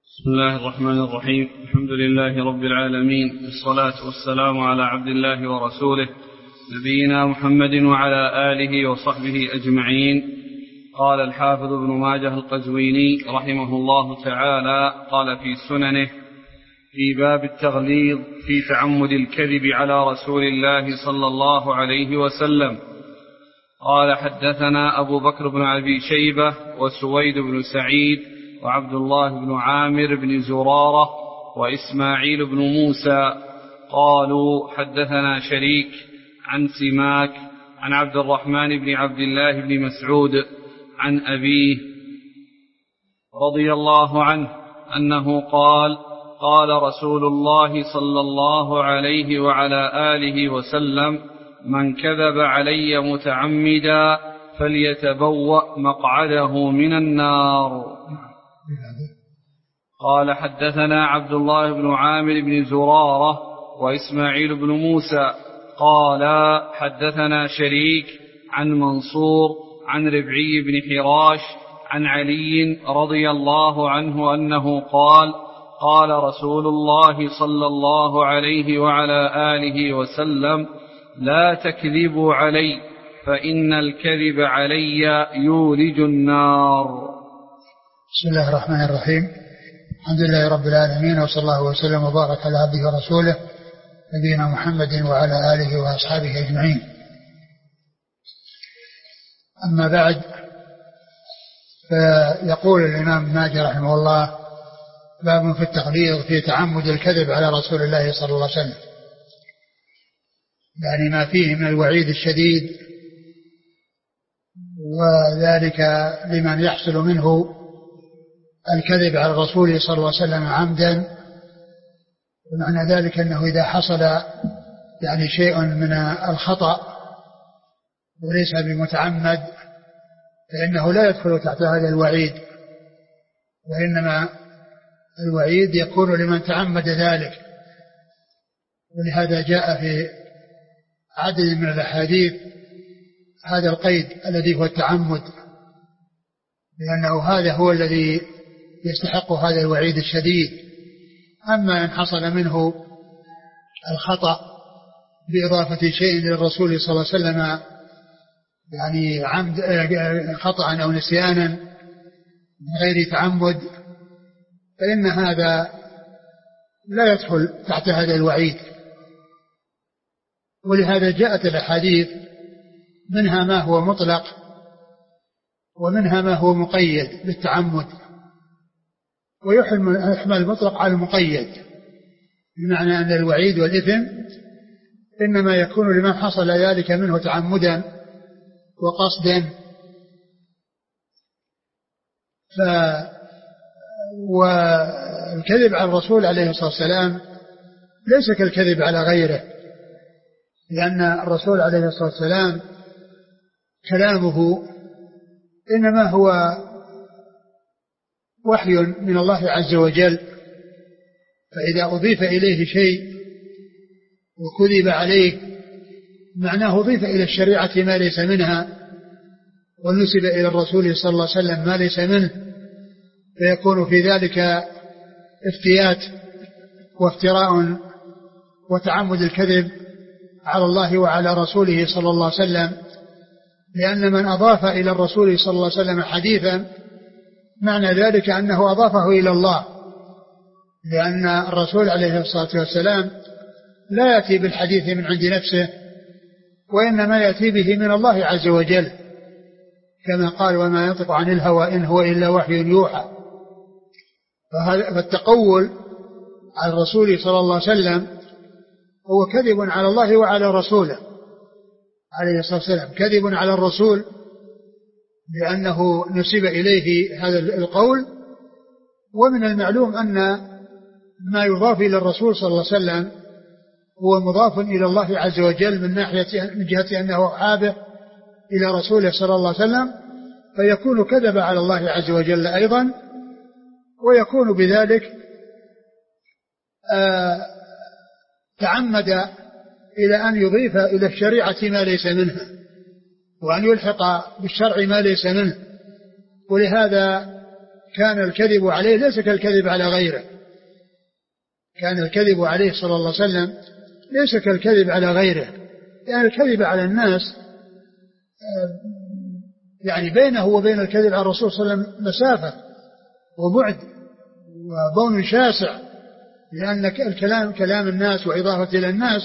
بسم الله الرحمن الرحيم. الحمد لله رب العالمين، والصلاة والسلام على عبد الله ورسوله نبينا محمد وعلى آله وصحبه أجمعين. قال الحافظ ابن ماجه القزويني رحمه الله تعالى قال في سننه في باب التغليظ في تعمد الكذب على رسول الله صلى الله عليه وسلم. قال حدثنا أبو بكر بن أبي شيبة وسويد بن سعيد وعبد الله بن عامر بن زرارة وإسماعيل بن موسى قالوا حدثنا شريك عن سماك عن عبد الرحمن بن عبد الله بن مسعود عن أبيه رضي الله عنه أنه قال قال رسول الله صلى الله عليه وعلى آله وسلم: من كذب علي متعمدا فليتبوأ مقعده من النار. قال حدثنا عبد الله بن عامر بن زرارة وإسماعيل بن موسى قال حدثنا شريك عن منصور عن ربعي بن حراش عن علي رضي الله عنه أنه قال قال رسول الله صلى الله عليه وعلى آله وسلم: لا تكذبوا علي فإن الكذب علي يولج النار. بسم الله الرحمن الرحيم. الحمد لله رب العالمين، وصلى الله وسلم وبارك على عبده ورسوله نبينا محمد وعلى آله وأصحابه أجمعين. أما بعد، فيقول الإمام ماجه رحمه الله: باب في التغليظ في تعمد الكذب على رسول الله صلى الله عليه وسلم، يعني ما فيه من الوعيد الشديد، وذلك لمن يحصل منه الكذب على الرسول صلى الله عليه وسلم عمدا. ومعنى ذلك أنه إذا حصل يعني شيء من الخطأ وليس بمتعمد فإنه لا يدخل تحت هذا الوعيد، وإنما الوعيد يكون لمن تعمد ذلك. ولهذا جاء في عدد من الأحاديث هذا القيد الذي هو التعمد، لأنه هذا هو الذي يستحق هذا الوعيد الشديد. أما إن حصل منه الخطأ بإضافة شيء للرسول صلى الله عليه وسلم، يعني عمد خطأ أو نسيانا من غير تعمد، فإن هذا لا يدخل تحت هذا الوعيد. ولهذا جاءت الأحاديث منها ما هو مطلق ومنها ما هو مقيد بالتعمد، ويحمل المطلق على المقيد، بمعنى أن الوعيد والإثم إنما يكون لمن حصل ذلك منه تعمدا وقصدا. والكذب على الرسول عليه الصلاة والسلام ليس كالكذب على غيره، لأن الرسول عليه الصلاة والسلام كلامه إنما هو وحي من الله عز وجل، فإذا أضيف إليه شيء وكذب عليه معناه أضيف إلى الشريعة ما ليس منها، ونسب إلى الرسول صلى الله عليه وسلم ما ليس منه، فيكون في ذلك افتيات وافتراء وتعمد الكذب على الله وعلى رسوله صلى الله عليه وسلم. لأن من أضاف إلى الرسول صلى الله عليه وسلم حديثا معنى ذلك أنه أضافه إلى الله، لأن الرسول عليه الصلاة والسلام لا يأتي بالحديث من عند نفسه، وإنما يأتي به من الله عز وجل، كما قال: وما ينطق عن الهوى إن هو إلا وحي يوحى. فالتقول على الرسول صلى الله عليه وسلم هو كذب على الله وعلى رسوله عليه الصلاة والسلام، كذب على الرسول لأنه نسب إليه هذا القول. ومن المعلوم أن ما يضاف إلى الرسول صلى الله عليه وسلم هو مضاف إلى الله عز وجل من جهة أنه عابه إلى رسوله صلى الله عليه وسلم، فيكون كذب على الله عز وجل أيضا، ويكون بذلك تعمد إلى أن يضيف إلى الشريعة ما ليس منها، وأن يلحق بالشرع ما ليس منه. ولهذا كان الكذب عليه ليس كالكذب على غيره. كان الكذب عليه صلى الله عليه وسلم ليس كالكذب على غيره، يعني الكذب على الناس يعني بينه وبين الكذب على الرسول صلى الله عليه وسلم مسافة وبعد وبون شاسع، لأن الكلام كلام الناس وإضافة إلى الناس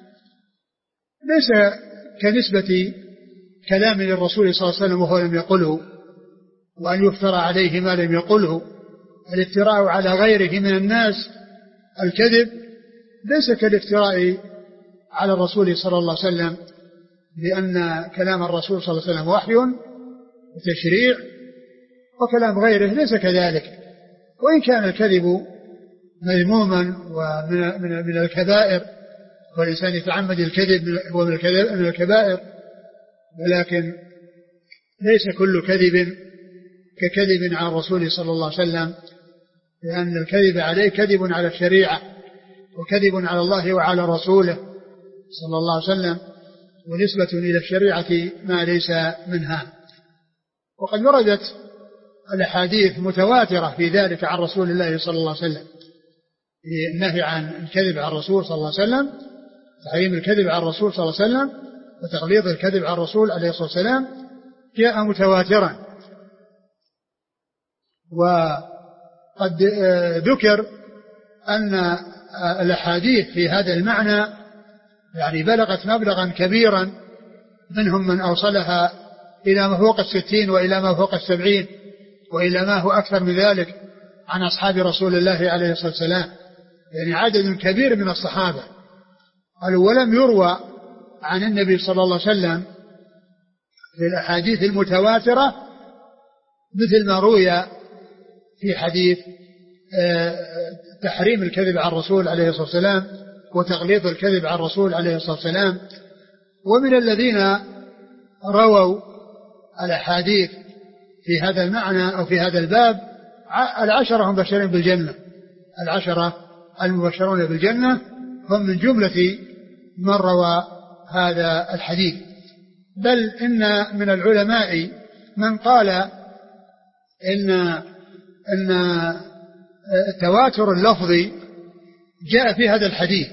ليس كنسبة كلام للرسول صلى الله عليه وسلم وهو لم يقله، وأن يفترى عليه ما لم يقله. الافتراء على غيره من الناس الكذب ليس كالافتراء على الرسول صلى الله عليه وسلم، لأن كلام الرسول صلى الله عليه وسلم وحي وتشريع، وكلام غيره ليس كذلك. وإن كان الكذب مذموما ومن الكبائر، والإنسان يتعمد الكذب هو من الكبائر، ولكن ليس كل كذب ككذب على الرسول صلى الله عليه وسلم، لأن الكذب عليه كذب على الشريعة وكذب على الله وعلى رسوله صلى الله عليه وسلم، ونسبة إلى الشريعة ما ليس منها. وقد وردت الأحاديث متواترة في ذلك عن رسول الله صلى الله عليه وسلم، في النهي عن الكذب على الرسول صلى الله عليه وسلم، تحريم الكذب على الرسول صلى الله عليه وسلم وتغليظ الكذب على الرسول عليه الصلاة والسلام جاء متواترا. وقد ذكر أن الأحاديث في هذا المعنى يعني بلغت مبلغا كبيرا، منهم من أوصلها إلى ما فوق 60 وإلى ما فوق 70 وإلى ما هو أكثر من ذلك عن أصحاب رسول الله عليه الصلاة والسلام، يعني عدد كبير من الصحابة. قالوا ولم يروى عن النبي صلى الله عليه وسلم في الأحاديث المتواترة مثل ما روي في حديث تحريم الكذب على الرسول عليه الصلاة والسلام وتغليظ الكذب على الرسول عليه الصلاة والسلام. ومن الذين رووا الأحاديث في هذا المعنى أو في هذا الباب 10 مبشرين بالجنة، 10 المبشرون بالجنة هم من جملة من روى هذا الحديث. بل إن من العلماء من قال إن التواتر اللفظي جاء في هذا الحديث،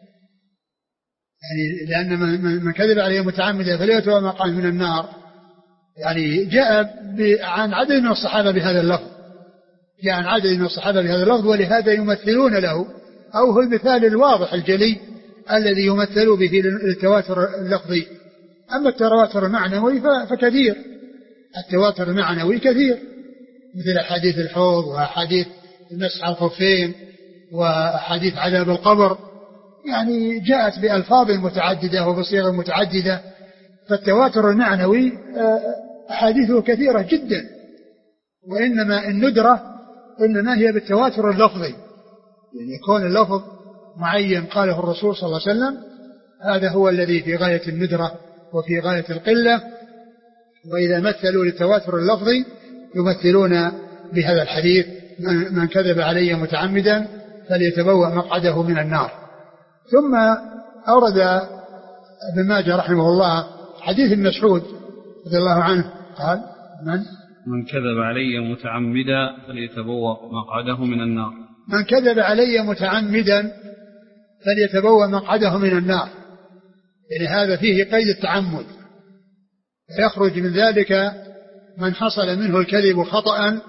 يعني لأن من كذب عليه متعمدا فليتبوأ مقعده من النار، يعني جاء عن عدد من الصحابة بهذا اللفظ، جاء عن عدد من الصحابة بهذا اللفظ، ولهذا يمثلون له، أو هو المثال الواضح الجلي الذي يمثل به التواتر اللفظي. أما التواتر المعنوي فكثير، التواتر المعنوي كثير، مثل أحاديث الحوض وأحاديث المسح على الخفين وأحاديث عذاب القبر، يعني جاءت بألفاظ متعددة وبصيغ متعددة. فالتواتر المعنوي أحاديثه كثيرة جدا، وإنما الندرة إنما هي بالتواتر اللفظي، يعني يكون اللفظ معين قاله الرسول صلى الله عليه وسلم، هذا هو الذي في غاية الندرة وفي غاية القلة. وإذا مثلوا للتواتر اللفظي يمثلون بهذا الحديث من كذب علي متعمدا فليتبوأ مقعده من النار. ثم أورد ابن ماجه رحمه الله حديث مسعود رضي الله عنه قال من كذب علي متعمدا فليتبوأ مقعده من النار. من كذب علي متعمدا فليتبوأ مقعده من النار، يعني هذا فيه قيد التعمد، فيخرج من ذلك من حصل منه الكذب خطأ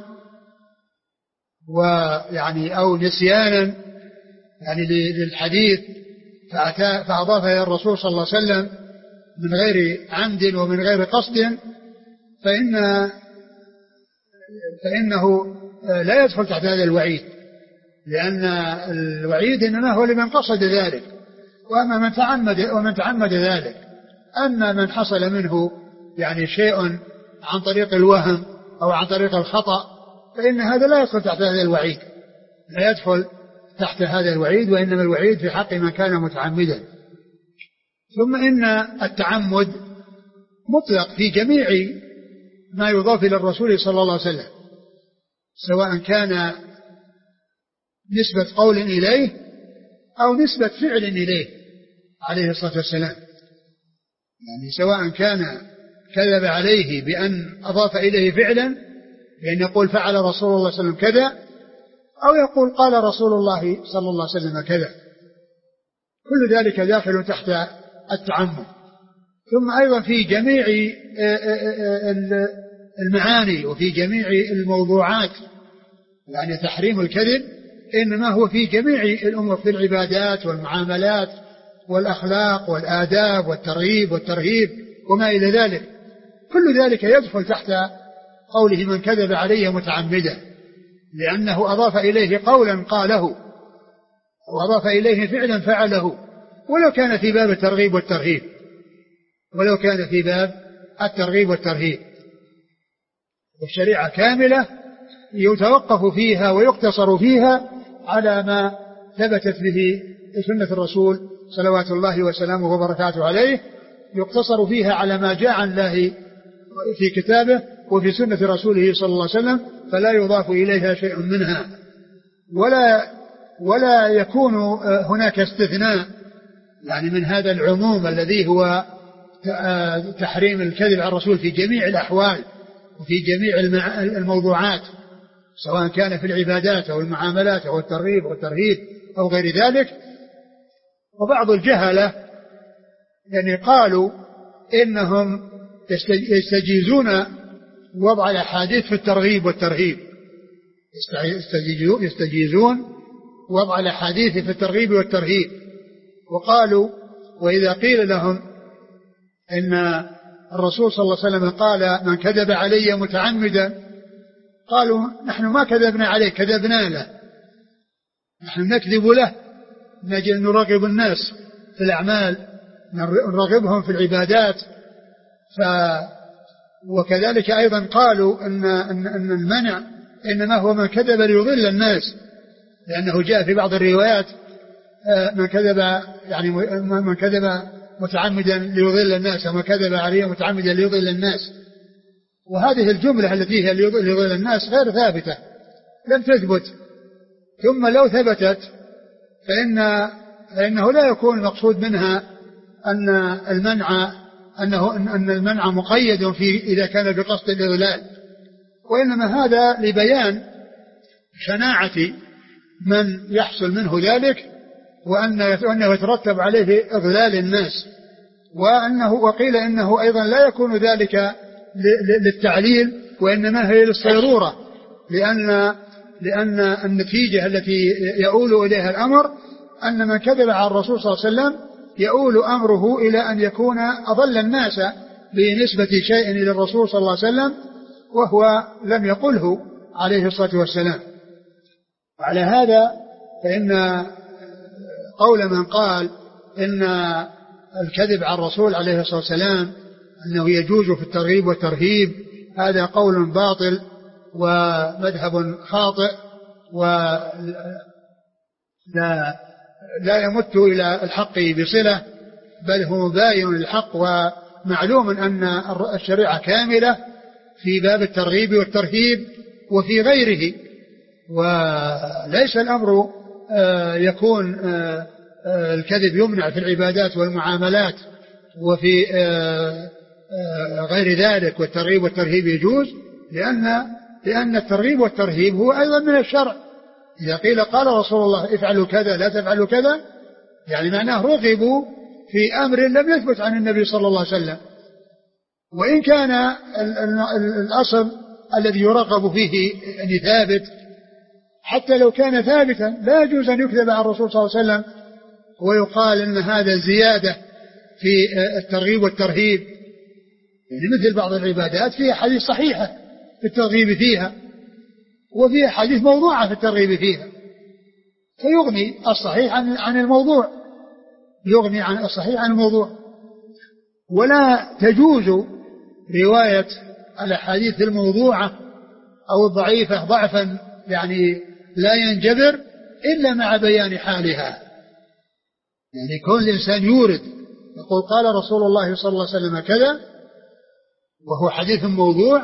ويعني أو نسيانا يعني للحديث فأضاف إلى الرسول صلى الله عليه وسلم من غير عمد ومن غير قصد، فإنه لا يدخل تحت هذا الوعيد، لأن الوعيد إنما هو لمن قصد ذلك. ومن تعمد ذلك، أما من حصل منه يعني شيء عن طريق الوهم أو عن طريق الخطأ فإن هذا لا يدخل تحت هذا الوعيد، لا يدخل تحت هذا الوعيد، وإنما الوعيد في حق من كان متعمدا. ثم إن التعمد مطلق في جميع ما يضاف إلى الرسول صلى الله عليه وسلم، سواء كان نسبة قول إليه أو نسبة فعل إليه عليه الصلاة والسلام، يعني سواء كان كذب عليه بأن أضاف إليه فعلا بأن يقول فعل رسول الله صلى الله عليه وسلم كذا، أو يقول قال رسول الله صلى الله عليه وسلم كذا، كل ذلك داخل تحت التعمد. ثم أيضا في جميع المعاني وفي جميع الموضوعات، يعني تحريم الكذب إنما هو في جميع الأمور، في العبادات والمعاملات والأخلاق والآداب والترغيب والترهيب وما إلى ذلك، كل ذلك يدخل تحت قوله من كذب علي متعمدا، لأنه أضاف إليه قولا قاله وأضاف إليه فعلا فعله، ولو كان في باب الترغيب والترهيب، ولو كان في باب الترغيب والترهيب. والشريعة كاملة يتوقف فيها ويقتصر فيها على ما ثبتت به سنة الرسول صلوات الله وسلامه وبركاته عليه، يقتصر فيها على ما جاء عن الله في كتابه وفي سنة رسوله صلى الله عليه وسلم، فلا يضاف إليها شيء منها، ولا يكون هناك استثناء يعني من هذا العموم الذي هو تحريم الكذب على الرسول في جميع الأحوال وفي جميع الموضوعات، سواء كان في العبادات أو المعاملات أو الترغيب والترهيب أو غير ذلك. وبعض الجهلة يعني قالوا إنهم يستجيزون وضع الأحاديث في الترغيب والترهيب، يستجيزون وضع الأحاديث في الترغيب والترهيب. وقالوا وإذا قيل لهم إن الرسول صلى الله عليه وسلم قال من كذب علي متعمدا، قالوا نحن ما كذبنا عليه، كذبنا له، نحن نكذب له، نجل نرغب الناس في الأعمال، نرغبهم في العبادات. وكذلك أيضا قالوا أن المنع إنما هو من كذب ليضل الناس، لأنه جاء في بعض الروايات من كذب يعني من كذب متعمدا ليضل الناس، ومن كذب عليه متعمدا ليضل الناس. وهذه الجملة التي هي ليضل الناس غير ثابتة، لم تثبت. ثم لو ثبتت فإنه لا يكون المقصود منها أن المنع مقيد في إذا كان بقصد الإضلال، وإنما هذا لبيان شناعة من يحصل منه ذلك، وأنه يترتب عليه إضلال الناس، وقيل إنه أيضا لا يكون ذلك للتعليل، وإنما هي للصيرورة، لأن النتيجة التي يؤول إليها الأمر أن من كذب على الرسول صلى الله عليه وسلم يؤول أمره إلى أن يكون أضل الناس بنسبة شيء إلى الرسول صلى الله عليه وسلم وهو لم يقله عليه الصلاة والسلام. وعلى هذا فإن قول من قال إن الكذب على الرسول عليه الصلاة والسلام أنه يجوز في الترغيب والترهيب هذا قول باطل ومذهب خاطئ، لا يمت إلى الحق بصلة، بل هو مباين للحق. ومعلوم أن الشريعة كاملة في باب الترغيب والترهيب وفي غيره، وليس الأمر يكون الكذب يمنع في العبادات والمعاملات وفي غير ذلك، والترغيب والترهيب يجوز، لأن الترغيب والترهيب هو أيضا من الشرع. إذا قيل قال رسول الله افعلوا كذا لا تفعلوا كذا، يعني معناه رغبوا في أمر لم يثبت عن النبي صلى الله عليه وسلم، وإن كان الأصل الذي يرغب فيه يعني ثابت، حتى لو كان ثابتا لا يجوز أن يكذب عن الرسول صلى الله عليه وسلم ويقال أن هذا زيادة في الترغيب والترهيب. يعني مثل بعض العبادات فيها حديث صحيحة في الترغيب فيها، وفيها حديث موضوعة في الترغيب فيها، فيغني الصحيح عن الموضوع، يغني عن الصحيح عن الموضوع. ولا تجوز رواية الأحاديث الموضوعة أو الضعيفة ضعفا يعني لا ينجبر إلا مع بيان حالها. يعني كل إنسان يورد يقول قال رسول الله صلى الله عليه وسلم كذا وهو حديث موضوع،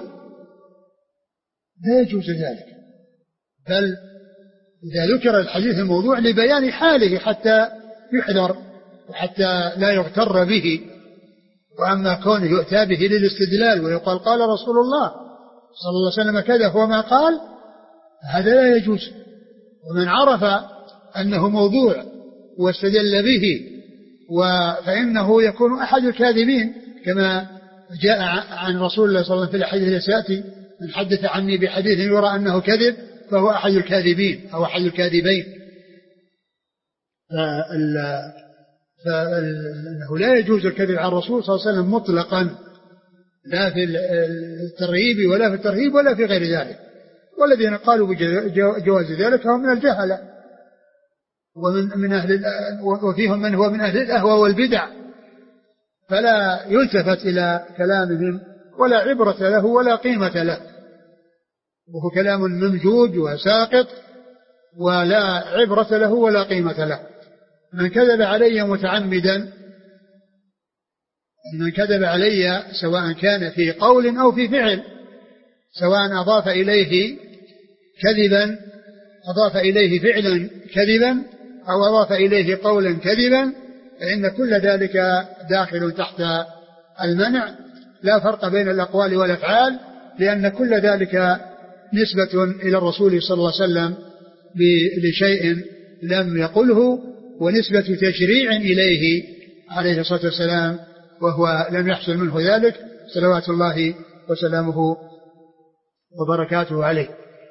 لا يجوز ذلك، بل إذا ذكر الحديث الموضوع لبيان حاله حتى يحذر وحتى لا يغتر به. وأما كونه يؤتى به للاستدلال ويقال قال رسول الله صلى الله عليه وسلم كذا هو ما قال، هذا لا يجوز. ومن عرف أنه موضوع واستدل به فإنه يكون أحد الكاذبين، كما جاء عن رسول الله صلى الله عليه وسلم في الحديث الذي سيأتي: من حدث عني بحديث يرى أنه كذب فهو أحد الكاذبين أو أحد الكاذبين. فإنه لا يجوز الكذب على الرسول صلى الله عليه وسلم مطلقا، لا في الترغيب ولا في الترهيب ولا في غير ذلك. والذين قالوا بجواز ذلك هم من الجهلة وفيهم من هو من أهل الأهوى والبدع، فلا يلتفت إلى كلامهم ولا عبرة له ولا قيمة له، وهو كلام ممجوج وساقط ولا عبرة له ولا قيمة له. من كذب علي متعمدا، من كذب علي سواء كان في قول أو في فعل، سواء أضاف إليه كذبا، أضاف إليه فعلا كذبا، أو أضاف إليه قولا كذبا، فإن كل ذلك داخل تحت المنع، لا فرق بين الأقوال والأفعال، لأن كل ذلك نسبة إلى الرسول صلى الله عليه وسلم لشيء لم يقله، ونسبة تشريع إليه عليه الصلاة والسلام وهو لم يحصل منه ذلك، صلوات الله وسلامه وبركاته عليه.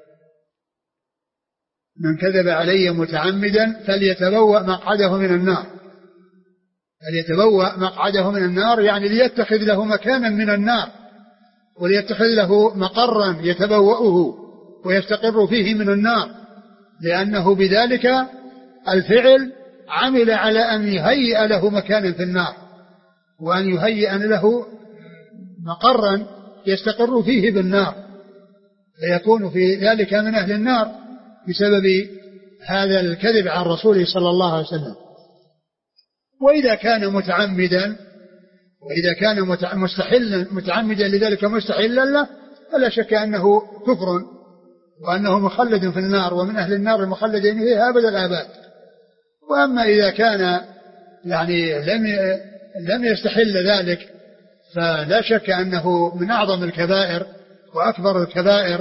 من كذب علي متعمدا فليتبوأ مقعده من النار. فليتبوأ مقعده من النار يعني ليتخذ له مكانا من النار، وليتخذ له مقرا يتبوأه ويستقر فيه من النار، لأنه بذلك الفعل عمل على أن يهيئ له مكانا في النار، وأن يهيئ له مقرا يستقر فيه بالنار، فيكون في ذلك من أهل النار بسبب هذا الكذب عن رسوله صلى الله عليه وسلم. وإذا كان متعمدا، وإذا كان متعمدا لذلك مستحلا له، فلا شك أنه كفر وأنه مخلد في النار، ومن أهل النار المخلدين فيها أبد الآباد. وأما إذا كان يعني لم يستحل ذلك، فلا شك أنه من أعظم الكبائر وأكبر الكبائر،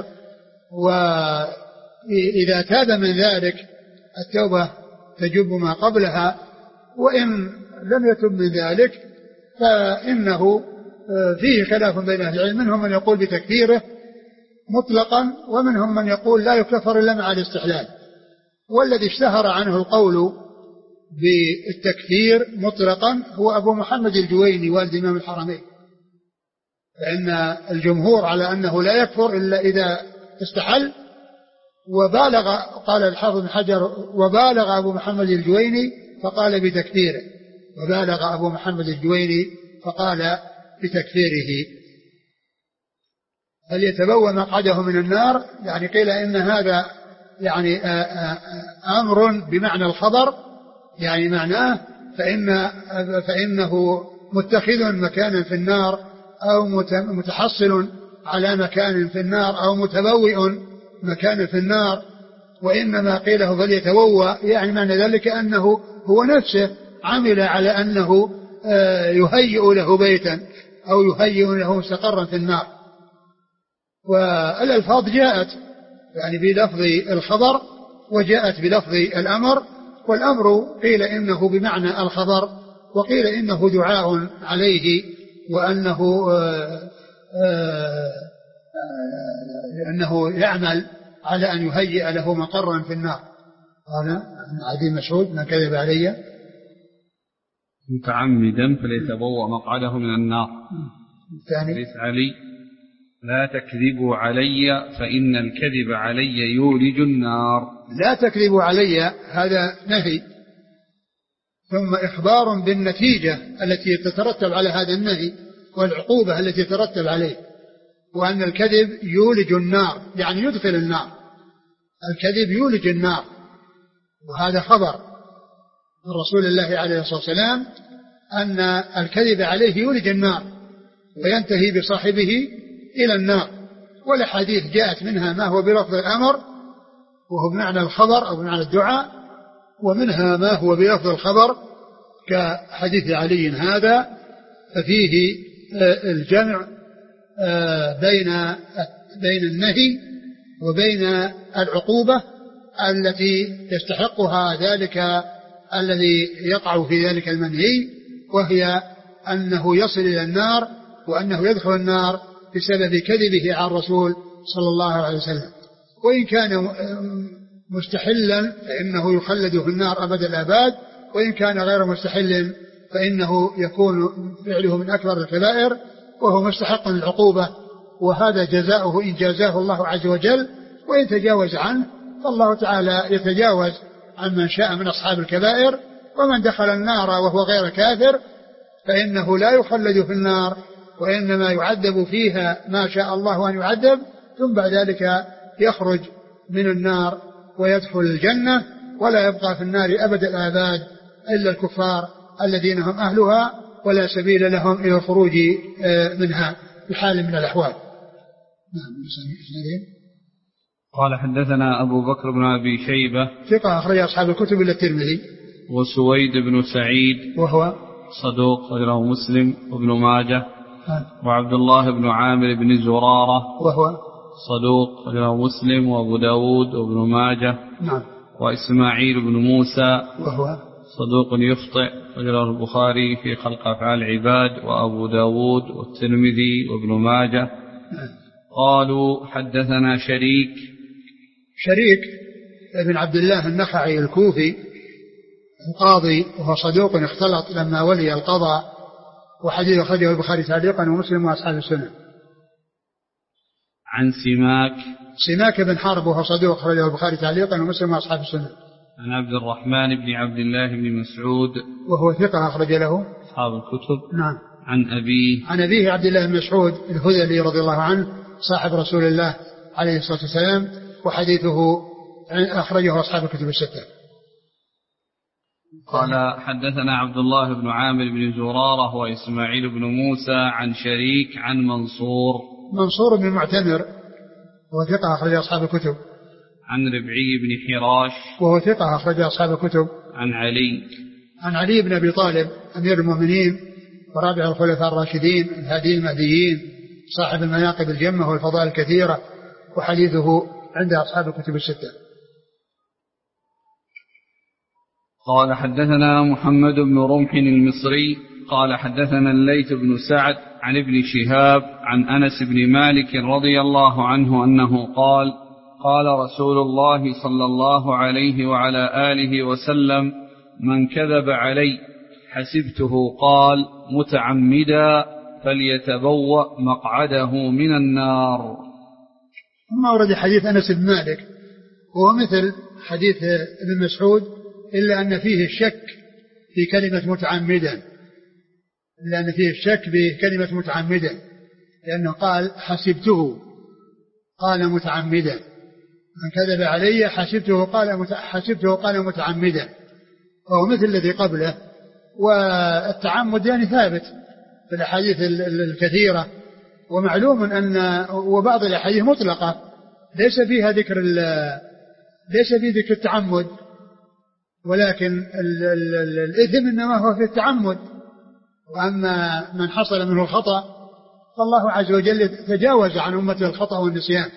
وإذا تاب من ذلك التوبة تجب ما قبلها، وإن لم يتب من ذلك فإنه فيه خلاف بين أهل العلم، منهم من يقول بتكفيره مطلقا، ومنهم من يقول لا يكفر إلا مع الاستحلال. والذي اشتهر عنه القول بالتكفير مطلقا هو أبو محمد الجويني والد إمام الحرمين، فإن الجمهور على أنه لا يكفر إلا إذا استحل، وبالغ قال الحافظ بن حجر وبالغ أبو محمد الجويني فقال بتكفيره، وبالغ أبو محمد الجويني فقال بتكفيره. فليتبوأ مقعده من النار، يعني قيل إن هذا يعني أمر بمعنى الخبر، يعني معناه فإنه متخذ مكانا في النار، أو متحصل على مكان في النار، أو متبوئ مكانا في النار. وإنما قيله فليتبوأ يعني معنى ذلك أنه هو نفسه عمل على أنه يهيئ له بيتا أو يهيئ له مستقرا في النار. والألفاظ جاءت يعني بلفظ الخبر وجاءت بلفظ الأمر، والأمر قيل إنه بمعنى الخبر، وقيل إنه دعاء عليه، وأنه أنه يعمل على أن يهيئ له مقرا في النار. قال عدي مسعود: من كذب علي متعمدا فليتبوأ مقعده من النار. الثاني علي: لا تكذبوا علي فإن الكذب علي يولج النار. لا تكذبوا علي هذا نهي، ثم إخبار بالنتيجة التي تترتب على هذا النهي والعقوبة التي تترتب عليه، وأن الكذب يولج النار يعني يدخل النار. الكذب يولج النار، وهذا خبر من رسول الله عليه الصلاة والسلام أن الكذب عليه يولج النار وينتهي بصاحبه إلى النار. والأحاديث جاءت منها ما هو بلفظ الأمر وهو بمعنى الخبر أو بمعنى الدعاء، ومنها ما هو بلفظ الخبر كحديث علي هذا، ففيه الجمع بين بين النهي وبين العقوبة التي يستحقها ذلك الذي يقع في ذلك المنهي، وهي أنه يصل إلى النار وأنه يدخل النار بسبب كذبه عن الرسول صلى الله عليه وسلم. وإن كان مستحلا فإنه يخلد في النار أبد الآباد، وإن كان غير مستحل فإنه يكون فعله من أكبر الكبائر وهو مستحق للعقوبة، وهذا جزاؤه إن جازاه الله عز وجل. وإن تجاوز عنه فالله تعالى يتجاوز عن من شاء من أصحاب الكبائر. ومن دخل النار وهو غير كافر فإنه لا يخلد في النار، وإنما يعذب فيها ما شاء الله أن يعذب، ثم بعد ذلك يخرج من النار ويدخل الجنة، ولا يبقى في النار أبد الآباد إلا الكفار الذين هم أهلها ولا سبيل لهم إلى الخروج منها بحال من الأحوال. قال حدثنا أبو بكر بن أبي شيبة ثقة أخرج أصحاب الكتب إلا الترمذي. وسويد بن سعيد وهو صدوق أخرجه مسلم وابن ماجه. وعبد الله بن عامر بن زرارة وهو صدوق أخرجه مسلم وأبو داود وابن ماجه. نعم. وإسماعيل بن موسى وهو صدوق يخطئ أخرجه البخاري في خلق أفعال العباد وأبو داود والترمذي وابن ماجه. قالوا حدثنا شريك ابن عبد الله النخعي الكوفي القاضي، وهو صدوق اختلط لما ولي القضاء، وحديث أخرجه البخاري تعليقا ومسلم وأصحاب السنن. عن سماك بن حرب وهو صدوق أخرجه البخاري تعليقا ومسلم وأصحاب السنن. عن عبد الرحمن بن عبد الله بن مسعود وهو ثقة أخرج له أصحاب الكتب. نعم. عن أبيه عبد الله بن مسعود الهذلي رضي الله عنه صاحب رسول الله عليه الصلاة والسلام، وحديثه أخرجه أصحاب الكتب الستة. قال حدثنا عبد الله بن عامر بن زرارة وإسماعيل بن موسى عن شريك عن منصور بن معتمر وهو ثقة أخرج أصحاب الكتب. عن ربعي بن حراش وهو ثقة أخرج أصحاب الكتب. عن علي بن أبي طالب أمير المؤمنين ورابع الخلفاء الراشدين الهادي المهديين صاحب المناقب الجمة والفضائل الكثيرة، وحديثه عند أصحاب الكتب الستة. قال حدثنا محمد بن رمح المصري قال حدثنا الليث بن سعد عن ابن شهاب عن أنس بن مالك رضي الله عنه أنه قال قال رسول الله صلى الله عليه وعلى آله وسلم: من كذب علي حسبته قال متعمدا فليتبوأ مقعده من النار. ثم ورد حديث أنس بن مالك وهو مثل حديث ابن مسعود إلا أن فيه الشك في كلمة متعمدا، لأنه قال حسبته قال متعمدا. من كذب علي حسبته قال متعمدا، وهو مثل الذي قبله. والتعمد يعني ثابت في الأحاديث الكثيرة، ومعلوم أن وبعض الأحاديث مطلقة ليس فيها ذكر التعمد، ولكن الإثم إنما هو في التعمد. وأما من حصل منه الخطأ فالله عز وجل تجاوز عن أمة الخطأ والنسيان،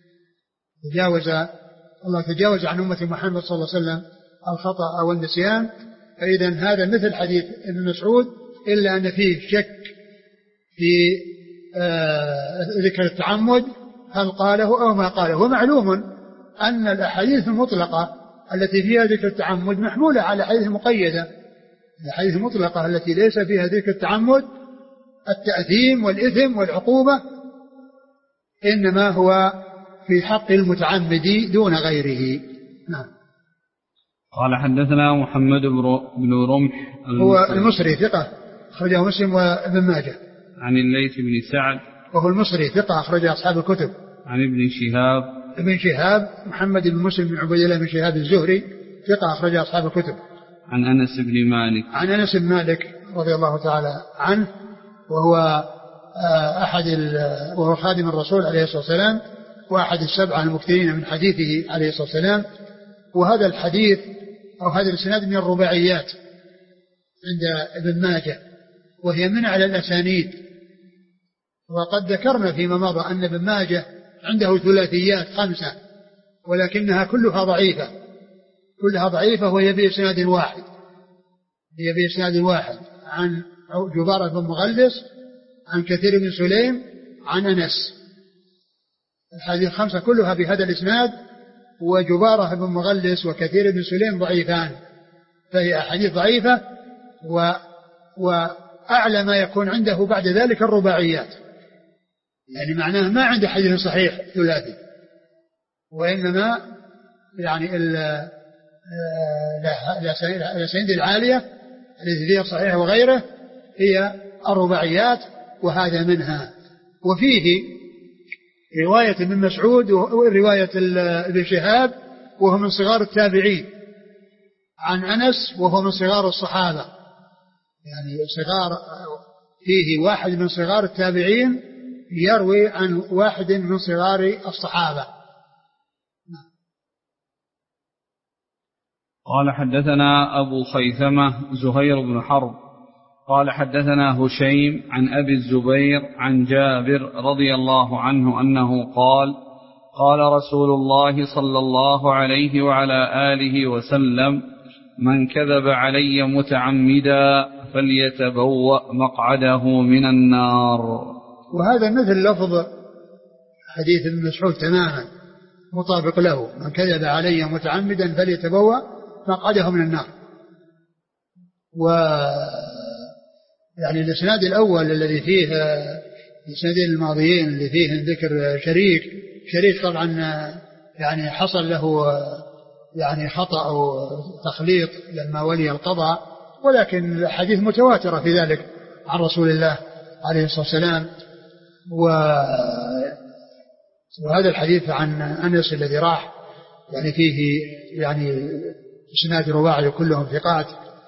تجاوز عن أمة محمد صلى الله عليه وسلم الخطأ والنسيان. فإذا هذا مثل حديث ابن مسعود إلا أن فيه شك في ذكر التعمد هل قاله أو ما قاله. ومعلوم أن الأحاديث المطلقة التي فيها ذكر التعمد محمولة على الأحاديث المقيدة. الأحاديث المطلقة التي ليس فيها ذكر التعمد التأثيم والإثم والعقوبة إنما هو في حق المتعمد دون غيره. نعم. قال حدثنا محمد بن رمح هو المصري ثقة أخرجه مسلم وابن ماجه. عن الليث بن سعد وهو المصري ثقة أخرج أصحاب الكتب. عن ابن شهاب محمد بن مسلم بن عبيد الله بن شهاب الزهري ثقة أخرج أصحاب الكتب. عن أنس بن مالك رضي الله تعالى عنه، وهو وهو خادم الرسول عليه الصلاة والسلام وأحد السبعة المكثرين من حديثه عليه الصلاة والسلام. وهذا الحديث أو هذا الإسناد من الرباعيات عند ابن ماجه، وهي من على الأسانيد. وقد ذكرنا فيما مضى أن ابن ماجه عنده ثلاثيات 5 ولكنها كلها ضعيفة وهي بإسناد واحد عن جبارة بن مغلس عن كثير بن سليم عن أنس. الحديث 5 كلها بهذا الإسناد، وجبارة بن مغلس وكثير بن سليم ضعيفان، فهي أحاديث ضعيفة. وأعلى ما يكون عنده بعد ذلك الرباعيات، يعني معناه ما عنده حديث صحيح ثلاثي، وإنما يعني الأسانيد العالية التي فيها الصحيح وغيره هي الرباعيات، وهذا منها. وفيه رواية ابن مسعود ورواية ابن شهاب وهو من صغار التابعين عن أنس وهو من صغار الصحابة، يعني فيه واحد من صغار التابعين يروي عن واحد من صغار الصحابة. قال حدثنا أبو خيثمة زهير بن حرب قال حدثنا هشيم عن أبي الزبير عن جابر رضي الله عنه أنه قال قال رسول الله صلى الله عليه وعلى آله وسلم: من كذب علي متعمدا فليتبوأ مقعده من النار. وهذا مثل لفظ حديث ابن مسعود تماما مطابق له: من كذب علي متعمدا فليتبوأ مقعده من النار. يعني الإسناد الأول الذي فيه الإسنادين الماضيين اللي فيه ذكر شريك طبعا يعني حصل له يعني خطأ أو تخليط لما ولي القضاء، ولكن الحديث متواترة في ذلك عن رسول الله عليه الصلاة والسلام. وهذا الحديث عن أنس الذي راح يعني فيه يعني إسناد رباعي كلهم ثقات،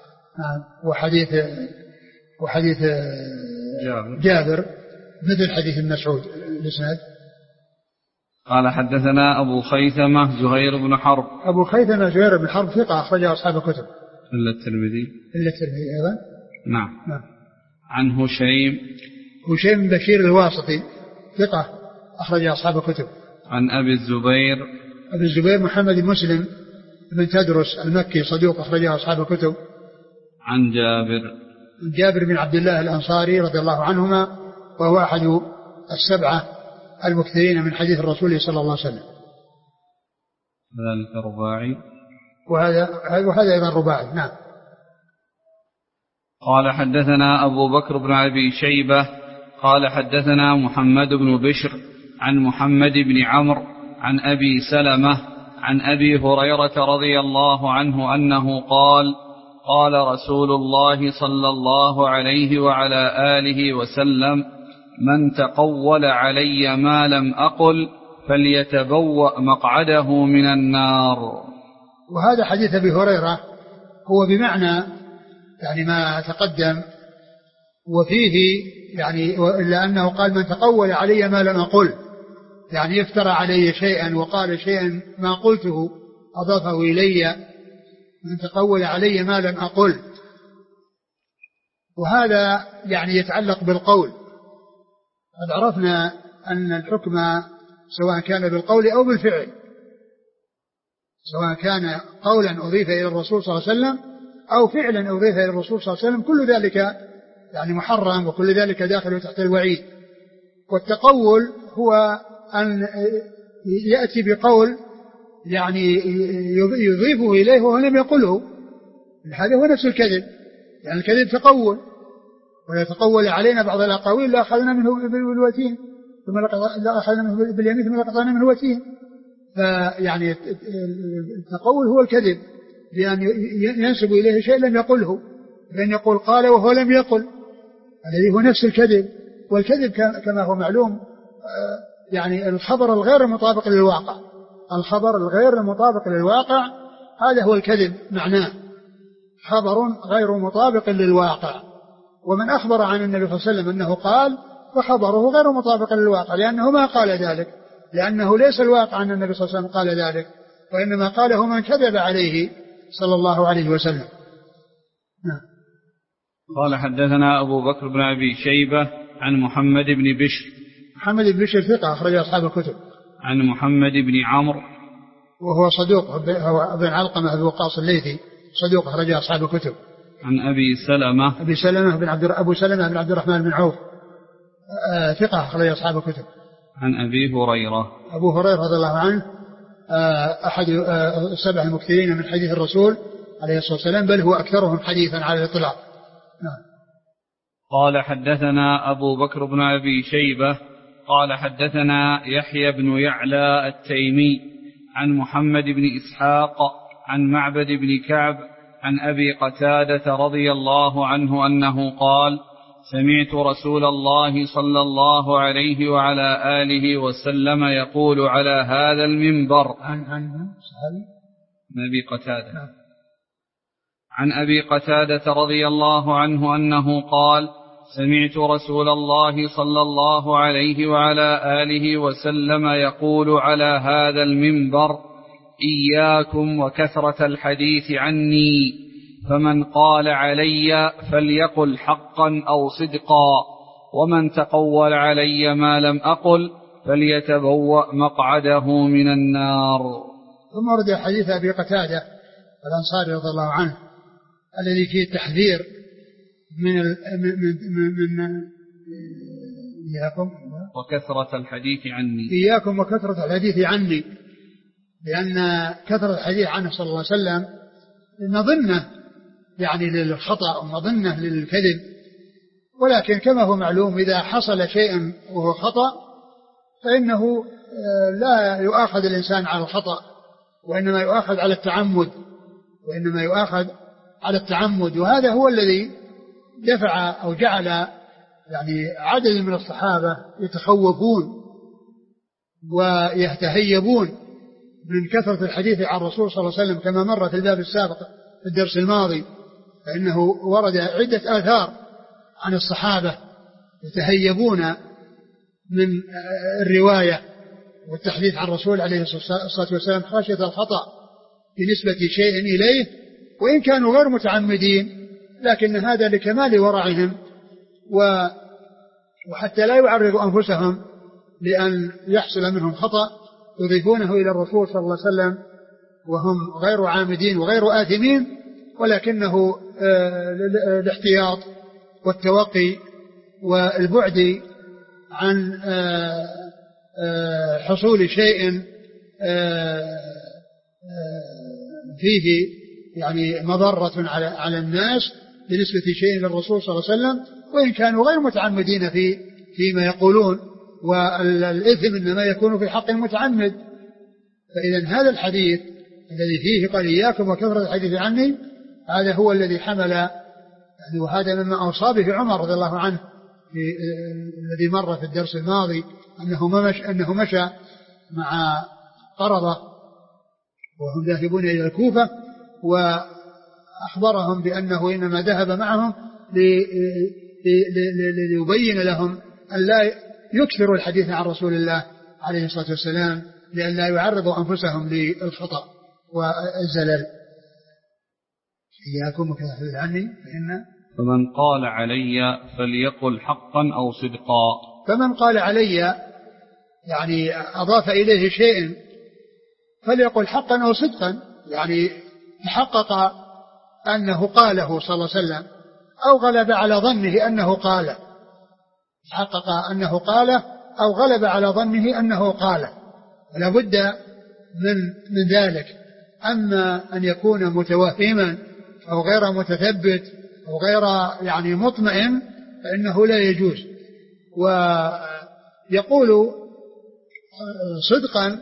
وحديث جابر مثل حديث ابن مسعود الإسناد. قال حدثنا أبو خيثمة زهير بن حرب. أبو خيثمة زهير بن حرب ثقة أخرجه أصحاب الكتب إلا الترمذي أيضا. نعم. عن هشيم بشير الواسطي ثقة أخرجه أصحاب الكتب. عن أبي الزبير محمد بن مسلم بن تدرس المكي صدوق أخرجه أصحاب الكتب. عن جابر بن عبد الله الأنصاري رضي الله عنهما، وهو أحد 7 المكثرين من حديث الرسول صلى الله عليه وسلم. ذلك رباعي، وهذا أيضا رباعي. نعم. قال حدثنا أبو بكر بن أبي شيبة قال حدثنا محمد بن بشر عن محمد بن عمرو عن أبي سلمة عن أبي هريرة رضي الله عنه أنه قال: قال رسول الله صلى الله عليه وعلى آله وسلم: من تقول علي ما لم أقل فليتبوأ مقعده من النار. وهذا حديث أبي هريرة هو بمعنى يعني ما تقدم، وفيه يعني إلا أنه قال: من تقول علي ما لم أقل، يعني يفترى علي شيئا وقال شيئا ما قلته أضافه إلي، من تقول علي ما لم أقل. وهذا يعني يتعلق بالقول. قد عرفنا أن الحكم سواء كان بالقول أو بالفعل، سواء كان قولا أضيف إلى الرسول صلى الله عليه وسلم أو فعلا أضيف إلى الرسول صلى الله عليه وسلم، كل ذلك يعني محرم، وكل ذلك داخل تحت الوعيد. والتقول هو أن يأتي بقول يعني يضيفه إليه وهو لم يقله، هذا هو نفس الكذب. يعني الكذب تقول، ولا تقول علينا بعض الأقاويل لا أخذنا منه بالوتين ثم لا أخذنا منه باليمين ثم لقطعنا منه وتين. فيعني التقول هو الكذب، بأن ينسب إليه شيء لم يقله، بأن يقول قال وهو لم يقل، الذي هو نفس الكذب. والكذب كما هو معلوم يعني الخبر الغير المطابق للواقع، الخبر الغير المطابق للواقع هذا هو الكذب معناه، خبر غير مطابق للواقع. ومن أخبر عن النبي صلى الله عليه وسلم أنه قال فخبره غير مطابق للواقع، لأنه ما قال ذلك، لأنه ليس الواقع أن النبي صلى الله عليه وسلم قال ذلك، وإنما قاله من كذب عليه صلى الله عليه وسلم. قال حدثنا أبو بكر بن أبي شيبة عن محمد بن بشر. محمد بن بشر ثقة أخرج أصحاب الكتب. عن محمد بن عمرو وهو صدوق، هو ابن علقمة أبو وقاص الليثي، صدوق أخرج أصحاب الكتب. عن أبي سلمة أبو سلمة بن عبد الرحمن بن عوف ثقة أخرج أصحاب الكتب. عن أبي هريرة، أبو هريرة رضي الله عنه أحد 7 المكثرين من حديث الرسول عليه الصلاة والسلام، بل هو أكثرهم حديثا على الإطلاق. نعم. قال حدثنا أبو بكر بن أبي شيبة قال حدثنا يحيى بن يعلى التيمي عن محمد بن إسحاق عن معبد بن كعب عن أبي قتادة رضي الله عنه أنه قال: سمعت رسول الله صلى الله عليه وعلى آله وسلم يقول على هذا المنبر. عن أبي قتادة رضي الله عنه أنه قال: سمعت رسول الله صلى الله عليه وعلى آله وسلم يقول على هذا المنبر: إياكم وكثرة الحديث عني، فمن قال علي فليقل حقا أو صدقا، ومن تقول علي ما لم أقل فليتبوأ مقعده من النار. ثم ورد حديث أبي قتادة الأنصاري رضي الله عنه الذي فيه التحذير من إياكم وكثرة الحديث عني، إياكم وكثرة الحديث عني، لأن كثرة الحديث عنه صلى الله عليه وسلم مظنة يعني للخطأ ومظنة للكذب، ولكن كما هو معلوم إذا حصل شيء وهو خطأ فإنه لا يؤاخذ الإنسان على الخطأ، وإنما يؤاخذ على التعمد، وهذا هو الذي دفع أو جعل يعني عدد من الصحابة يتخوفون ويتهيبون من كثرة الحديث عن الرسول صلى الله عليه وسلم، كما مر في الباب السابق في الدرس الماضي، فإنه ورد عدة آثار عن الصحابة يتهيبون من الرواية والتحديث عن الرسول عليه الصلاة والسلام خشية الخطأ بنسبة شيء إليه، وإن كانوا غير متعمدين، لكن هذا لكمال ورعهم وحتى لا يعرضوا أنفسهم لأن يحصل منهم خطأ يضيفونه إلى الرسول صلى الله عليه وسلم وهم غير عامدين وغير آثمين، ولكنه الاحتياط والتوقي والبعد عن حصول شيء فيه يعني مضرة على الناس بنسبة شيء للرسول صلى الله عليه وسلم، وإن كانوا غير متعمدين فيما يقولون، والإثم إنما يكون في حق المتعمد. فإذا هذا الحديث الذي فيه قال إياكم وكثرة الحديث عني، هذا هو الذي حمل يعني، وهذا مما أوصى به عمر رضي الله عنه الذي مر في الدرس الماضي، أنه مشى مع قرضة وهم ذاهبون إلى الكوفة، وأخبرهم بأنه إنما ذهب معهم ليبين لهم أن لا يكثروا الحديث عن رسول الله عليه الصلاة والسلام لأن لا يعرضوا أنفسهم للخطأ والزلل. إياكم وكثرة الحديث عني فمن قال علي فليقل حقا أو صدقا. فمن قال علي يعني أضاف إليه شيء فليقل حقا أو صدقا، يعني تحقق أنه قاله صلى الله عليه وسلم أو غلب على ظنه أنه قاله، تحقق أنه قاله أو غلب على ظنه أنه قاله، ولا بد من ذلك. أما أن يكون متوهما أو غير متثبت أو غير يعني مطمئن فإنه لا يجوز. ويقول صدقا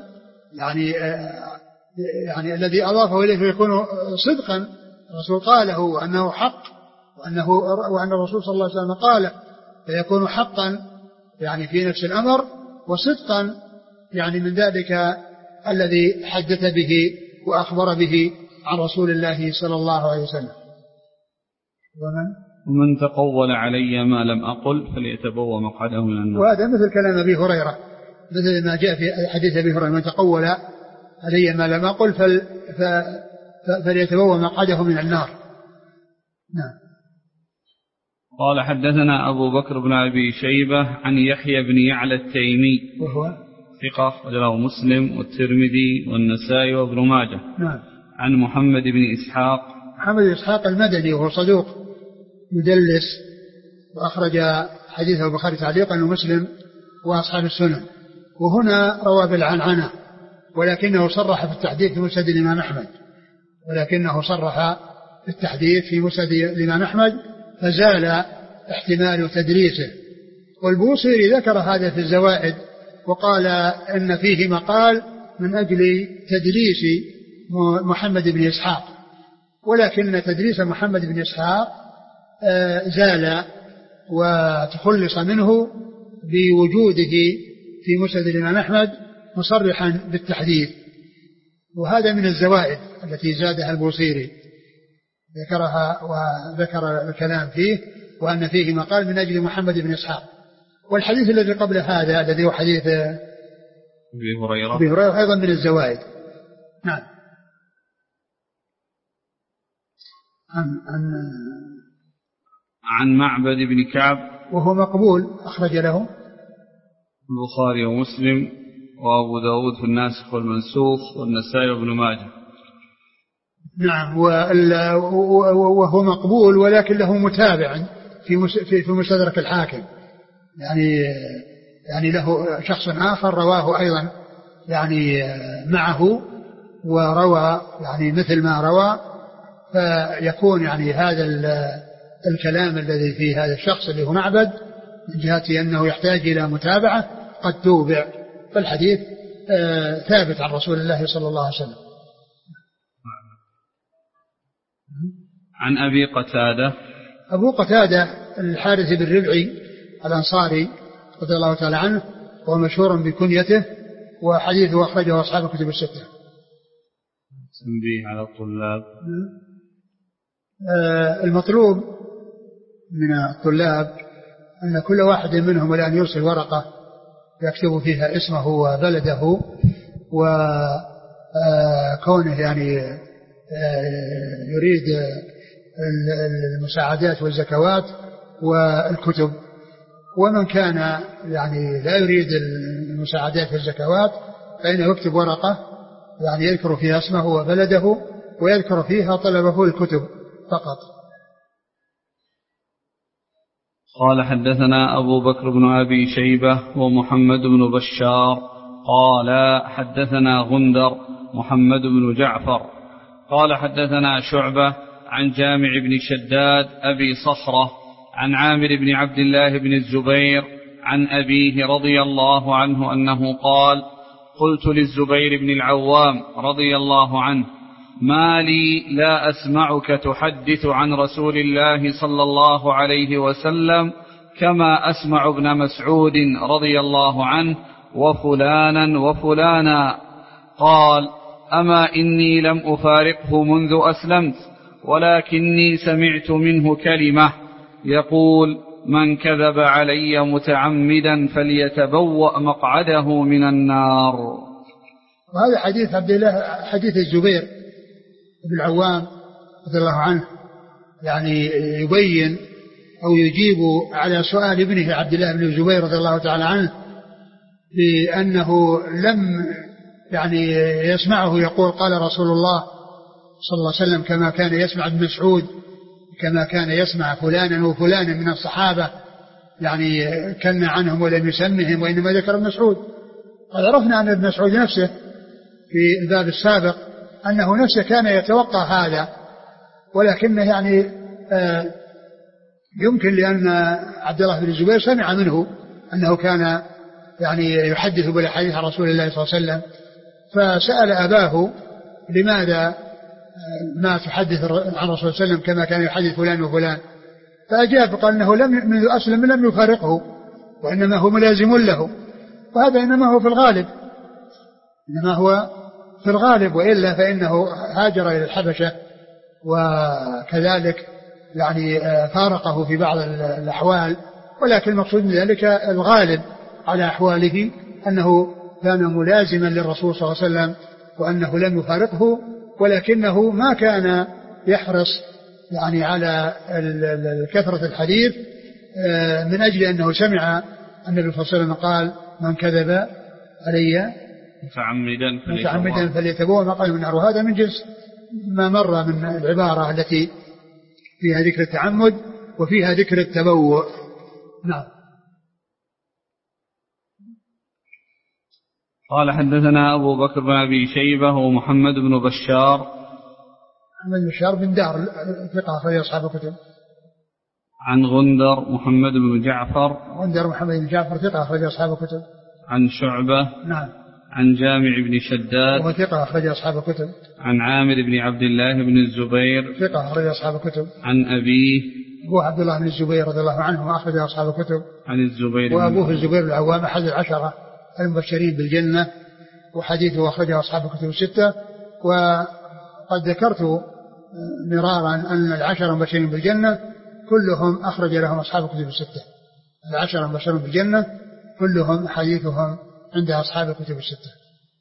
يعني الذي أضافه إليه يكون صدقا، الرسول قاله وأنه حق وأن الرسول صلى الله عليه وسلم قاله، فيكون حقا يعني في نفس الأمر، وصدقا يعني من ذلك الذي حدث به وأخبر به عن رسول الله صلى الله عليه وسلم. ومن تقول علي ما لم أقل فليتبوأ مقعده من النار. وهذا مثل كلام أبي هريرة، مثل ما جاء في حديث أبي هريرة: من تقول علي ما لم أقل فليتبوأ مقعده من النار. نعم. قال حدثنا أبو بكر بن أبي شيبة عن يحيى بن يعلى التيمي وهو ثقة أخرجه مسلم والترمذي والنسائي وابن ماجه. نعم. عن محمد بن إسحاق. محمد بن إسحاق المدني وهو صدوق يدلس، وأخرج حديثه البخاري تعليقا ومسلم وأصحاب السنن. وهنا روى بالعنعنة، ولكنه صرح في التحديث في مسند الإمام أحمد، فزال احتمال تدليسه. والبوصيري ذكر هذا في الزوائد وقال إن فيه مقال من أجل تدليس محمد بن إسحاق، ولكن تدليس محمد بن إسحاق زال وتخلص منه بوجوده في مسند الإمام أحمد مصرحا بالتحديث. وهذا من الزوائد التي زادها البوصيري ذكرها، وذكر الكلام فيه وأن فيه مقال من أجل محمد بن إسحاق. والحديث الذي قبل هذا الذي هو حديث أبي هريرة أيضا من الزوائد. نعم. عن معبد بن كعب وهو مقبول، أخرج له البخاري ومسلم وأبو داود في الناسخ والمنسوخ والنسائي وابن ماجه. نعم. وهو مقبول ولكن له متابع في مستدرك الحاكم، يعني له شخص آخر رواه أيضا يعني معه وروى يعني مثل ما روى، فيكون يعني هذا الكلام الذي فيه هذا الشخص اللي هو معبد من جهة أنه يحتاج إلى متابعة قد توبع، فالحديث ثابت عن رسول الله صلى الله عليه وسلم. عن أبي قتادة. أبو قتادة الحارث بن ربعي الأنصاري رضي الله تعالى عنه، وهو مشهور بكنيته، وحديثه أخرجه أصحاب الكتب الستة. تنبيه على الطلاب. المطلوب من الطلاب أن كل واحد منهم الآن يرسل ورقة يكتب فيها اسمه وبلده وكونه يعني يريد المساعدات والزكوات والكتب. ومن كان يعني لا يريد المساعدات والزكوات فإنه يكتب ورقة يعني يذكر فيها اسمه وبلده ويذكر فيها طلبه الكتب فقط. قال حدثنا أبو بكر بن أبي شيبة ومحمد بن بشار قال حدثنا غندر محمد بن جعفر قال حدثنا شعبة عن جامع بن شداد أبي صخرة عن عامر بن عبد الله بن الزبير عن أبيه رضي الله عنه أنه قال قلت للزبير بن العوام رضي الله عنه ما لي لا أسمعك تحدث عن رسول الله صلى الله عليه وسلم كما أسمع ابن مسعود رضي الله عنه وفلانا وفلانا. قال أما إني لم أفارقه منذ أسلمت ولكني سمعت منه كلمة يقول من كذب علي متعمدا فليتبوأ مقعده من النار. وهذا حديث عبد الله حديث الزبير بن العوام رضي الله عنه يعني يبين أو يجيب على سؤال ابنه عبد الله بن الزبير رضي الله تعالى عنه بأنه لم يعني يسمعه يقول قال رسول الله صلى الله عليه وسلم كما كان يسمع ابن مسعود كما كان يسمع فلانا وفلانا من الصحابة يعني كلنا عنهم ولم يسمهم وإنما ذكر ابن مسعود. قد عرفنا أن ابن مسعود نفسه في الباب السابق أنه نفسه كان يتوقع هذا، ولكنه يعني يمكن لأن عبد الله بن الزبير سمع منه أنه كان يعني يحدث بالحديث عن رسول الله صلى الله عليه وسلم، فسأل أباه لماذا ما تحدث عن رسول الله صلى الله عليه وسلم كما كان يحدث فلان وفلان، فأجاب قال أنه منذ أسلم لم يفارقه وإنما هو ملازم له، وهذا إنما هو في الغالب وإلا فإنه هاجر إلى الحبشة وكذلك يعني فارقه في بعض الأحوال، ولكن المقصود من ذلك الغالب على أحواله أنه كان ملازما للرسول صلى الله عليه وسلم وأنه لم يفارقه، ولكنه ما كان يحرص يعني على كثرة الحديث من أجل أنه سمع النبي صلى الله عليه وسلم قال من كذب علي متعمدا فليتبوأ مقعده من النار. وهذا من جنس ما مر من العبارة التي فيها ذكر التعمد وفيها ذكر التبوء. نعم. قال حدثنا أبو بكر بن أبي شيبة ومحمد بن بشار. محمد بن بشار بن دار ثقة أخرج أصحاب الكتب. عن غندر محمد بن جعفر. غندر محمد بن جعفر ثقة أخرج أصحاب الكتب. عن شعبة. نعم. عن جامع بن شداد وهو ثقة أخرج أصحاب الكتب. عن عامر بن عبد الله بن الزبير ثقة أخرج أصحاب الكتب. عن أبيه هو عبد الله بن الزبير رضي الله عنه وأخرج أصحاب الكتب. عن الزبير وأبوه الزبير العوام أحد العشرة المبشرين بالجنة، وحديثه أخرجه أصحاب الكتب الستة. وقد ذكرت مرارا أن العشرة المبشرين بالجنة كلهم أخرج لهم أصحاب الكتب الستة. العشرة المبشرين بالجنة كلهم حديثهم عند أصحاب الكتب الستة.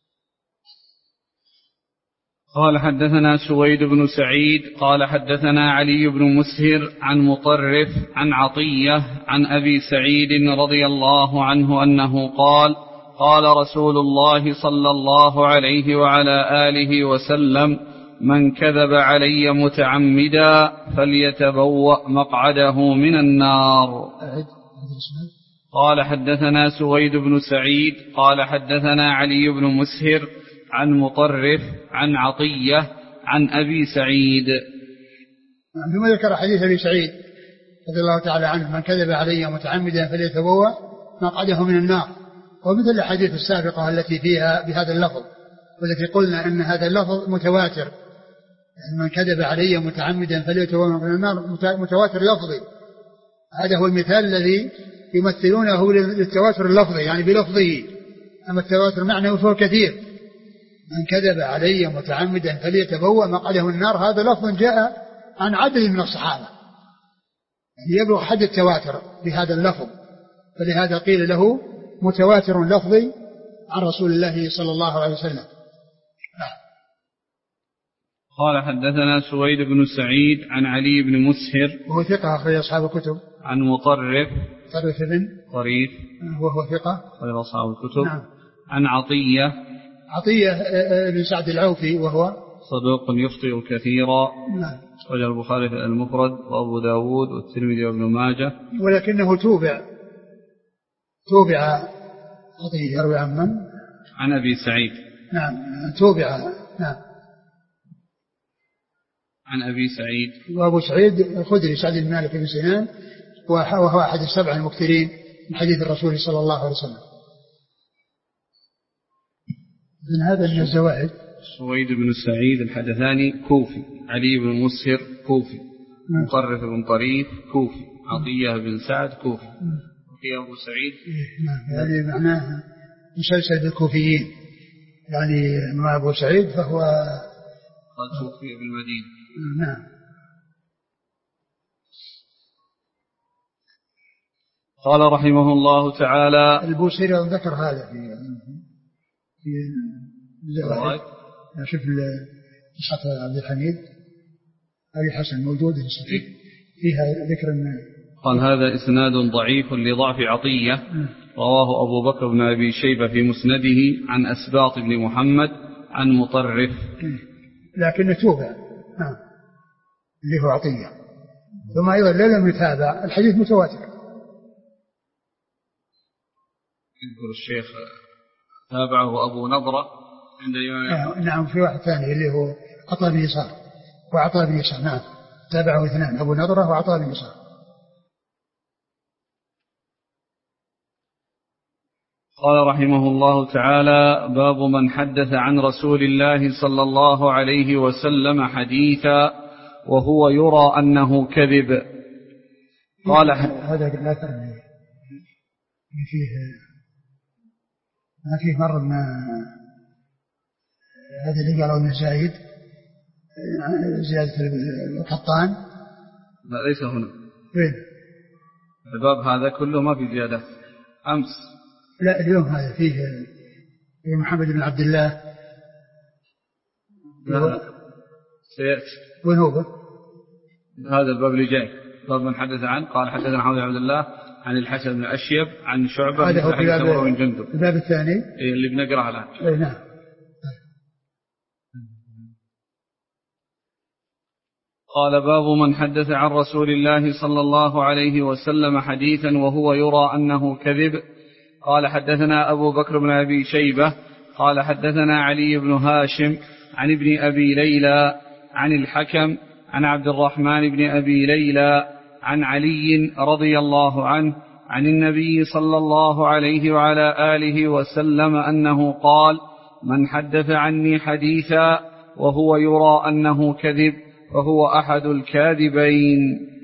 قال حدثنا سويد بن سعيد قال حدثنا علي بن مسهر عن مطرف عن عطية عن أبي سعيد رضي الله عنه أنه قال قال رسول الله صلى الله عليه وعلى آله وسلم من كذب علي متعمدا فليتبوأ مقعده من النار. قال حدثنا سويد بن سعيد قال حدثنا علي بن مسهر عن مطرف عن عطية عن أبي سعيد. ثم ذكر حديث أبي سعيد رضي الله تعالى عنه من كذب علي متعمدا فليتبوأ مقعده من النار، ومثل الحديث السابقة التي فيها بهذا اللفظ، والتي قلنا أن هذا اللفظ متواتر، يعني من كذب علي متعمدا فليتبوأ مقعده من النار متواتر لفظي. هذا هو المثال الذي يمثلونه للتواتر اللفظي يعني بلفظه، أما التواتر معنى فهو كثير. من كذب علي متعمدا فليتبوأ مقعده من النار، هذا لفظ جاء عن عدد من الصحابة يعني يبلغ حد التواتر بهذا اللفظ، فلهذا قيل له متواتر لفظي عن رسول الله صلى الله عليه وسلم. قال حدثنا سويد بن سعيد عن علي بن مسهر وهو ثقة أخرج أصحاب الكتب. عن مطرف بن طريف وهو ثقة أخرج أصحاب الكتب. نعم. عن عطية بن سعد العوفي وهو صدوق يخطئ كثيرا. نعم. أخرج البخاري في المفرد وأبو داود والترمذي وابن ماجه، ولكنه توبع عطية يروي عن من؟ عن أبي سعيد. نعم توبع. نعم. عن أبي سعيد. وأبو سعيد الخدري سعد بن مالك بن سنان، وهو أحد السبع المكثرين من حديث الرسول صلى الله عليه وسلم. من هذا من الزوائد سويد بن سعيد الحدثاني كوفي، علي بن مسهر كوفي، مطرف بن طريف كوفي، عطية بن سعد كوفي، وفي أبو سعيد. يعني معناه مسلسل بالكوفيين، يعني مع أبو سعيد فهو قد توفي بالمدينة. نعم. قال رحمه الله تعالى البوصيري ذكر هذا في الزوائد. شوف نسخة عبد الحميد أبي حسن موجود فيها ذكر قال هذا إسناد ضعيف لضعف عطية. رواه أبو بكر بن أبي شيبة في مسنده عن أسباط بن محمد عن مطرف، لكن توبع اللي هو عطية. ثم أيضا لم يتابع الحديث متواتر. يذكر الشيخ تابعه أبو نضرة عند الإمام. نعم في واحد ثاني اللي هو عطاء بن يسار وعطاء بن يسار. نعم تابعه اثنان، أبو نضرة وعطاء بن يسار. قال رحمه الله تعالى باب من حدث عن رسول الله صلى الله عليه وسلم حديثا وهو يرى أنه كذب. قال هذا لا ترمي فيه ما فيه مرة ما هذا اللي قالوا ابن زايد زيادة القطان. لا ليس هنا. وين الباب هذا كله ما في زيادة أمس. لا اليوم هذا فيه محمد بن عبد الله. لا سيأتي. وين هو هذا الباب اللي جاي باب من حدث عنه. قال حدثنا محمد بن عبد الله عن الحسن بن أشيب عن شعبة هذا هو في الباب الثاني اللي بنقرأه الآن. نعم. قال باب من حدث عن رسول الله صلى الله عليه وسلم حديثا وهو يرى أنه كذب. قال حدثنا أبو بكر بن أبي شيبة قال حدثنا علي بن هاشم عن ابن أبي ليلى عن الحكم عن عبد الرحمن بن أبي ليلى عن علي رضي الله عنه عن النبي صلى الله عليه وعلى آله وسلم أنه قال من حدث عني حديثا وهو يرى أنه كذب فهو أحد الكاذبين.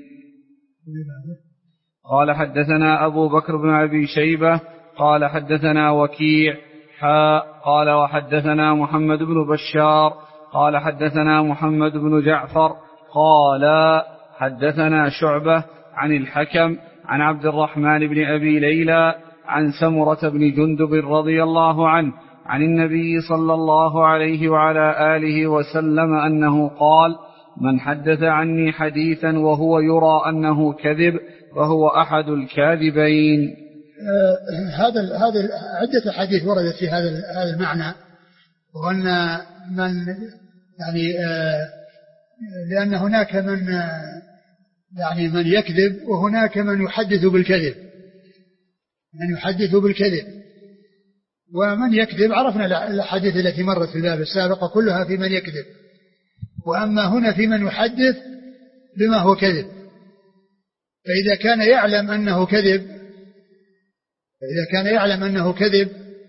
قال حدثنا أبو بكر بن أبي شيبة قال حدثنا وكيع قال وحدثنا محمد بن بشار قال حدثنا محمد بن جعفر قال حدثنا شعبة عن الحكم عن عبد الرحمن بن أبي ليلى عن سمرة بن جندب رضي الله عنه عن النبي صلى الله عليه وعلى آله وسلم أنه قال من حدث عني حديثا وهو يرى أنه كذب فهو أحد الكاذبين. هذا عدة حديث وردت في هذا المعنى، وأن من يعني لأن هناك من يكذب وهناك من يحدث بالكذب، ومن يكذب عرفنا الحديث التي مرت في الباب السابقة كلها في من يكذب، وأما هنا في من يحدث بما هو كذب. فإذا كان يعلم أنه كذب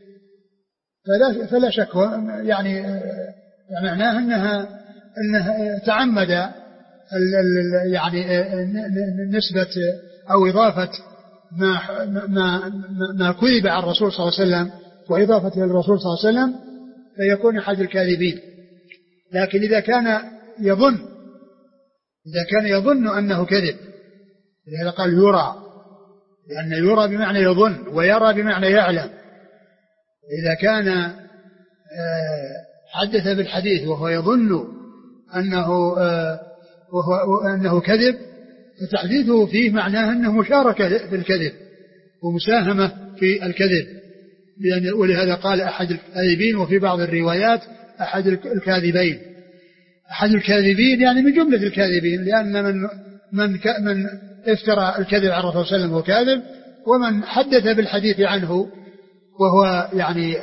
فلا شك يعني معناه أنها تعمد يعني نسبة أو إضافة ما كذب عن الرسول صلى الله عليه وسلم وإضافته للرسول صلى الله عليه وسلم فيكون أحد الكاذبين. لكن إذا كان يظن أنه كذب، لهذا قال يرى، لأن يرى بمعنى يظن ويرى بمعنى يعلم. إذا كان حدث بالحديث وهو يظن أنه كذب، فتحديثه فيه معناه أنه مشاركة في الكذب ومساهمة في الكذب، ولهذا قال أحد الكاذبين، وفي بعض الروايات أحد الكاذبين. أحد الكاذبين يعني من جملة الكاذبين، لأن من افترى الكذب على الرسول صلى الله عليه وسلم هو كاذب، ومن حدث بالحديث عنه وهو يعني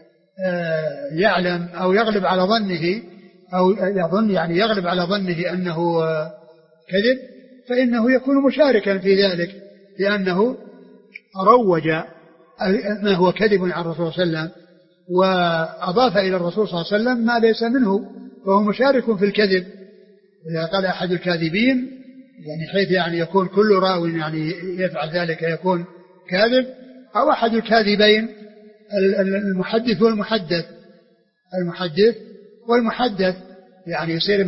يعلم أو يغلب على ظنه أو يظن يعني يغلب على ظنه أنه كذب، فإنه يكون مشاركا في ذلك، لأنه روج ما هو كذب عن الرسول صلى الله عليه وسلم وأضاف إلى الرسول صلى الله عليه وسلم ما ليس منه، فهو مشارك في الكذب. إذا قال أحد الكاذبين يعني حيث يعني يكون كل راو يعني يفعل ذلك يكون كاذب، أو أحد الكاذبين المحدث والمحدث يعني يصير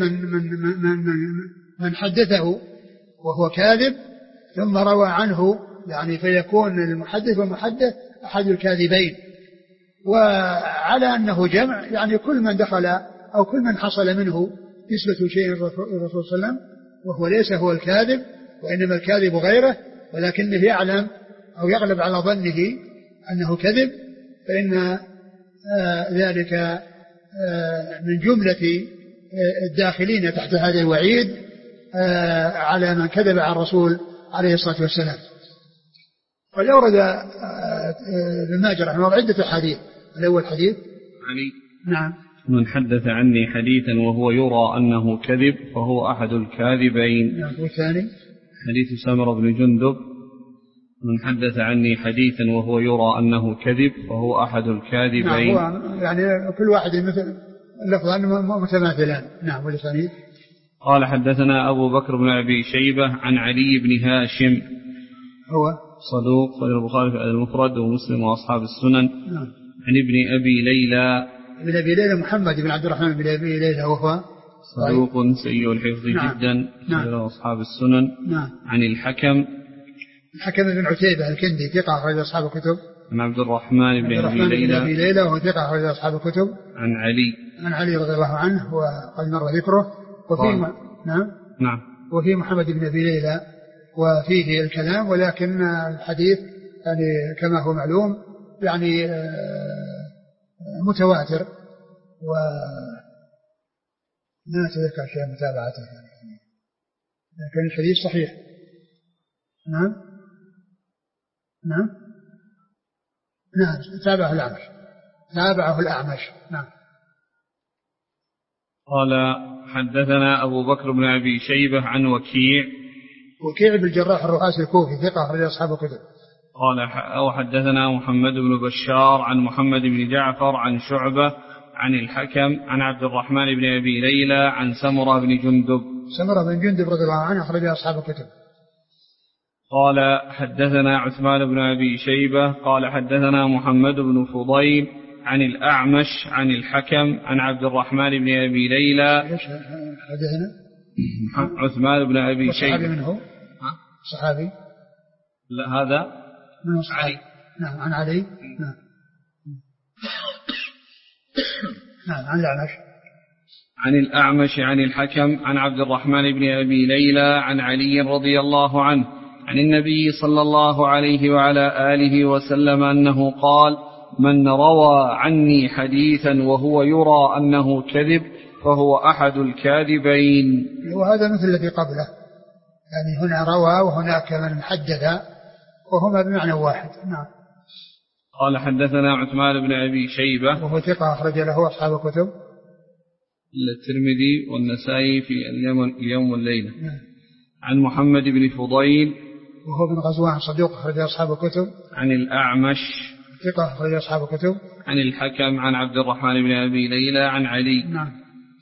من حدثه وهو كاذب ثم روى عنه، يعني فيكون المحدث والمحدث أحد الكاذبين. وعلى أنه جمع يعني كل من دخل أو كل من حصل منه نسبة شيء الرسول صلى الله عليه وسلم وهو ليس هو الكاذب، وإنما الكاذب غيره، ولكنه يعلم أو يغلب على ظنه أنه كذب، فإن ذلك من جملة الداخلين تحت هذا الوعيد على من كذب على الرسول عليه الصلاة والسلام. ولأورد ابن ماجه رحمه الله عدة حديث. الأول حديث علي نعم من حدث عني حديثا وهو يرى أنه كذب فهو أحد الكاذبين. نعم. والثاني حديث سمرة بن جندب من حدث عني حديثا وهو يرى أنه كذب فهو أحد الكاذبين. نعم. يعني كل واحد مثل اللفظان متماثلان. نعم. والثاني قال حدثنا أبو بكر بن أبي شيبة عن علي بن هاشم هو صدوق خرج البخاري في المفرد ومسلم وأصحاب السنن. نعم. عن ابن أبي ليلى ابن أبي ليلى محمد بن عبد الرحمن بن أبي ليلى وهو صدوق سيء الحفظ جدا. نعم. أصحاب السنن. نعم. عن الحكم بن عتيبة الكندي ثقة أخرج أصحاب الكتب. عن عبد الرحمن بن أبي ليلى وهو ثقة أخرج أصحاب الكتب. عن علي رضي الله عنه وقد مر ذكره. وفي وفي محمد بن أبي ليلى وفيه الكلام، ولكن الحديث يعني كما هو معلوم يعني متواتر، ولا أتذكر شيء متابعته يعني، لكن الحديث صحيح. نعم نعم نعم تابعه الأعمش. نعم. قال حدثنا أبو بكر بن أبي شيبة عن وكيع بالجراح الرؤاسي الكوفي ثقة أخرج أصحاب الكتب. قال وحدثنا محمد بن بشار عن محمد بن جعفر عن شعبة عن الحكم عن عبد الرحمن بن أبي ليلى عن سمرة بن جندب رضي الله عنه أخرج أصحاب الكتب. قال حدثنا عثمان بن أبي شيبة قال حدثنا محمد بن فضيل عن الأعمش عن الحكم عن عبد الرحمن بن أبي ليلى. حدثنا عثمان بن أبي شيبة. صحابي منه؟ صحابي؟ لا هذا من علي. نعم عن علي. نعم عن الأعمش. عن الأعمش عن الحكم عن عبد الرحمن بن أبي ليلى عن علي رضي الله عنه عن النبي صلى الله عليه وعلى آله وسلم أنه قال: من روى عني حديثا وهو يرى أنه كذب فهو أحد الكاذبين. وهذا مثل الذي قبله، يعني هنا روى وهناك من حدث وهما بمعنى واحد. نعم. قال حدثنا عثمان بن أبي شيبة وهو ثقة أخرج له أصحاب الكتب الترمذي والنسائي في اليوم والليلة. عن محمد بن فضيل وهو بن غزوان صدوق أخرج أصحاب الكتب. عن الأعمش ثقة أخرج أصحاب الكتب. عن الحكم عن عبد الرحمن بن أبي ليلى عن علي. نعم.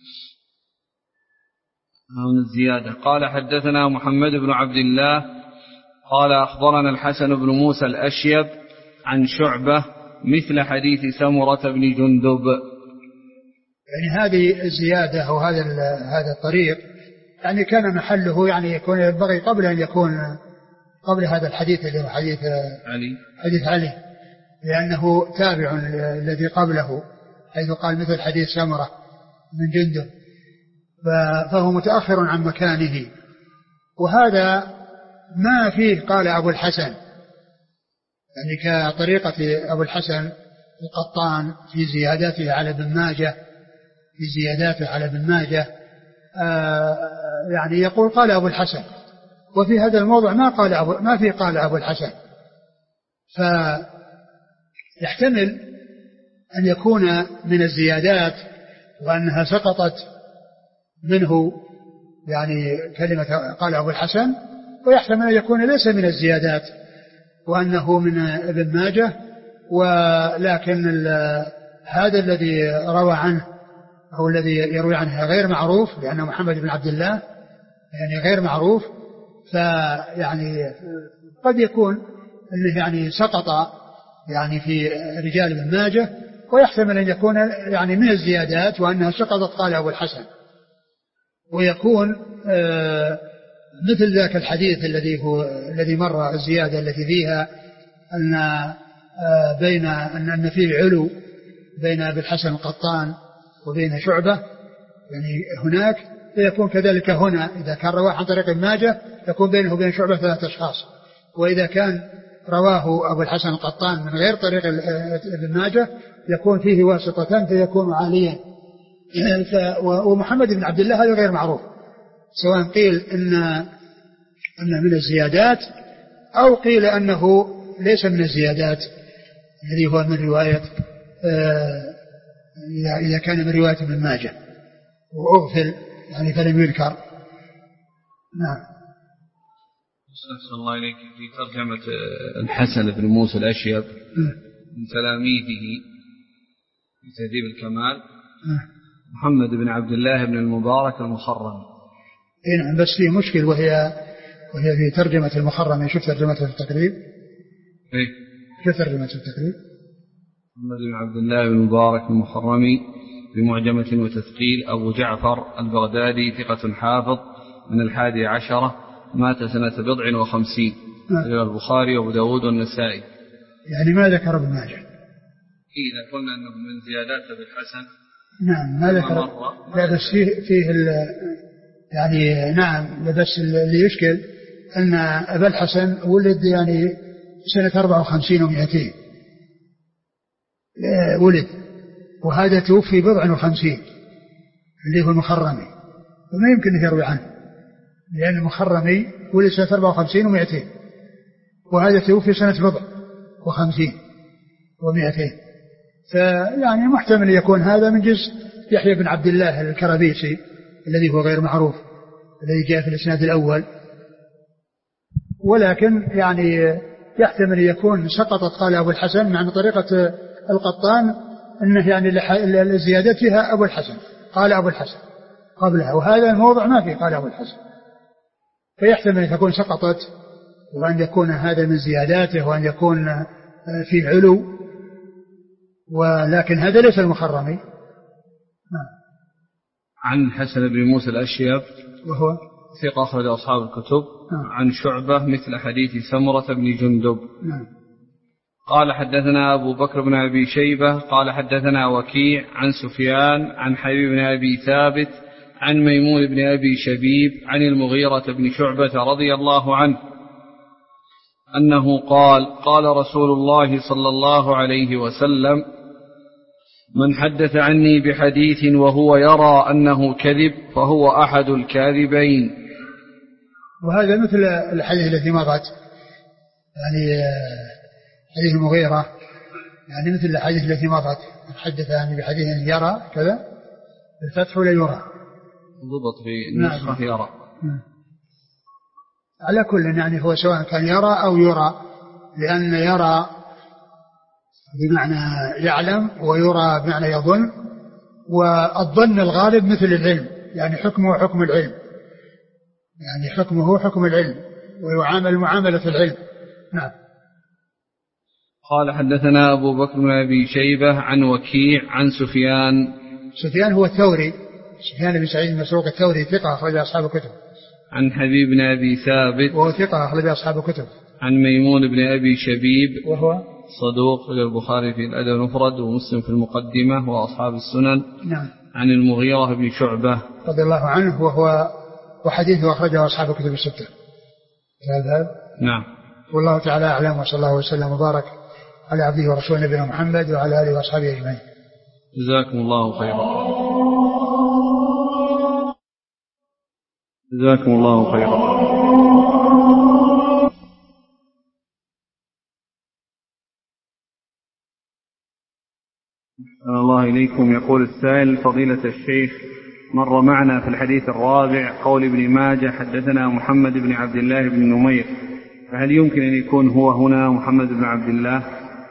من الزيادة. قال حدثنا محمد بن عبد الله قال أخبرنا الحسن بن موسى الأشيب عن شعبة مثل حديث سمرة بن جندب. يعني هذه الزيادة أو هذا الطريق يعني كان محله يعني يكون ينبغي قبل أن يكون قبل هذا الحديث اللي هو حديث علي، لأنه تابع الذي قبله حيث قال مثل حديث سمرة من جندب، فهو متأخر عن مكانه. وهذا ما فيه قال أبو الحسن، يعني كطريقة أبو الحسن القطان في زياداته على ابن ماجه يعني يقول قال أبو الحسن، وفي هذا الموضع ما فيه قال أبو الحسن، فيحتمل أن يكون من الزيادات وأنها سقطت منه يعني كلمة قال أبو الحسن، ويحتمل أن يكون ليس من الزيادات وأنه من ابن ماجه، ولكن هذا الذي روى عنه أو الذي يروي عنه غير معروف، لأنه محمد بن عبد الله يعني غير معروف، فيعني قد يكون أنه يعني سقط يعني في رجال ابن ماجه، ويحتمل أن يكون يعني من الزيادات وأنها سقطت قال أبو الحسن، ويكون مثل ذاك الحديث الذي مر الزيادة التي فيها أن فيه علو بين أبي الحسن القطان وبين شعبة، يعني هناك فيكون كذلك هنا إذا كان رواه عن طريق ابن ماجه يكون بينه وبين شعبة 3 أشخاص، وإذا كان رواه أبو الحسن القطان من غير طريق ابن ماجه يكون فيه واسطة فيكون عاليا. ومحمد بن عبد الله هذا غير معروف، سواء قيل إن من الزيادات أو قيل أنه ليس من الزيادات الذي هو من رواية إذا كان من رواية ابن ماجه وأغفل يعني فلم يذكر. نعم. أحسن الله إليك. في ترجمة الحسن بن موسى الأشيب من تلاميذه في تهذيب الكمال محمد بن عبد الله بن المبارك المخرمي. نعم، بس فيه مشكل وهي في ترجمة المخرمي. شوف ترجمته في التقريب. شوف ترجمة التقريب. محمد بن عبد الله بن المبارك المخرمي بمعجمة وتثقيل، أبو جعفر البغدادي، ثقة حافظ من 11، مات سنة 57. البخاري وأبو داود والنسائي. يعني ما ذكر ابن ماجه. إذا قلنا أنه من زيادات أبي الحسن. نعم ما ذكر. لا بس فيه يعني نعم، بس اللي يشكل أن أبا الحسن ولد يعني سنة 54 و200 ولد، وهذا توفي 54 اللي هو المخرمي، فما يمكن أن يروي عنه، لأن المخرمي ولد سنة 54 و200 وهذا توفي سنة 54 و200، فيعني محتمل يكون هذا من جنس يحيى بن عبد الله الكرابيسي الذي هو غير معروف الذي جاء في الإسناد الأول، ولكن يعني يحتمل يكون سقطت قال أبو الحسن مع طريقة القطان أنه يعني لزيادتها أبو الحسن قال أبو الحسن قبلها، وهذا الموضع ما فيه قال أبو الحسن، فيحتمل أن تكون سقطت وأن يكون هذا من زياداته وأن يكون في علو، ولكن هذا ليس المخرمي. عن حسن بن موسى الأشيب وهو ثقة أخرج أصحاب الكتب. عن شعبة مثل حديث سمرة بن جندب. قال حدثنا أبو بكر بن أبي شيبة قال حدثنا وكيع عن سفيان عن حبيب بن أبي ثابت عن ميمون بن أبي شبيب عن المغيرة بن شعبة رضي الله عنه أنه قال قال رسول الله صلى الله عليه وسلم من حدث عني بحديث وهو يرى أنه كذب فهو أحد الكاذبين. وهذا مثل الحديث الذي مضت، يعني حديث المغيرة يعني مثل الحديث التي مضت، من حدث عني بحديث يرى كذا الفتح ولا يرى ضبط في النسخة يرى. على كل يعني هو سواء كان يرى أو يرى، لأن يرى بمعنى يعلم ويرى بمعنى يظن، والظن الغالب مثل العلم، يعني حكمه حكم العلم، يعني حكمه حكم العلم ويعامل معاملة العلم. نعم. قال حدثنا أبو بكر بن أبي شيبة عن وكيع عن سفيان هو الثوري، سفيان بن سعيد المسروق الثوري ثقة أخرج أصحاب الكتب. عن حبيب بن أبي ثابت وهو ثقة أخرج أصحاب الكتب. عن ميمون بن أبي شبيب وهو صدوق البخاري في الأدب المفرد ومسلم في المقدمة وأصحاب السنن. نعم. عن المغيرة بن شعبة رضي الله عنه وحديثه أخرجه أصحاب الكتب الستة. هذا نعم. والله تعالى أعلم، وصلى الله وسلم وبارك على عبده ورسوله نبينا محمد وعلى آله وأصحابه أجمعين. جزاكم الله خيرا. جزاكم الله خيرا. أحسن الله إليكم. يقول السائل فضيلة الشيخ مر معنا في الحديث الرابع قول ابن ماجه حدثنا محمد بن عبد الله بن نمير، فهل يمكن أن يكون هو هنا محمد بن عبد الله؟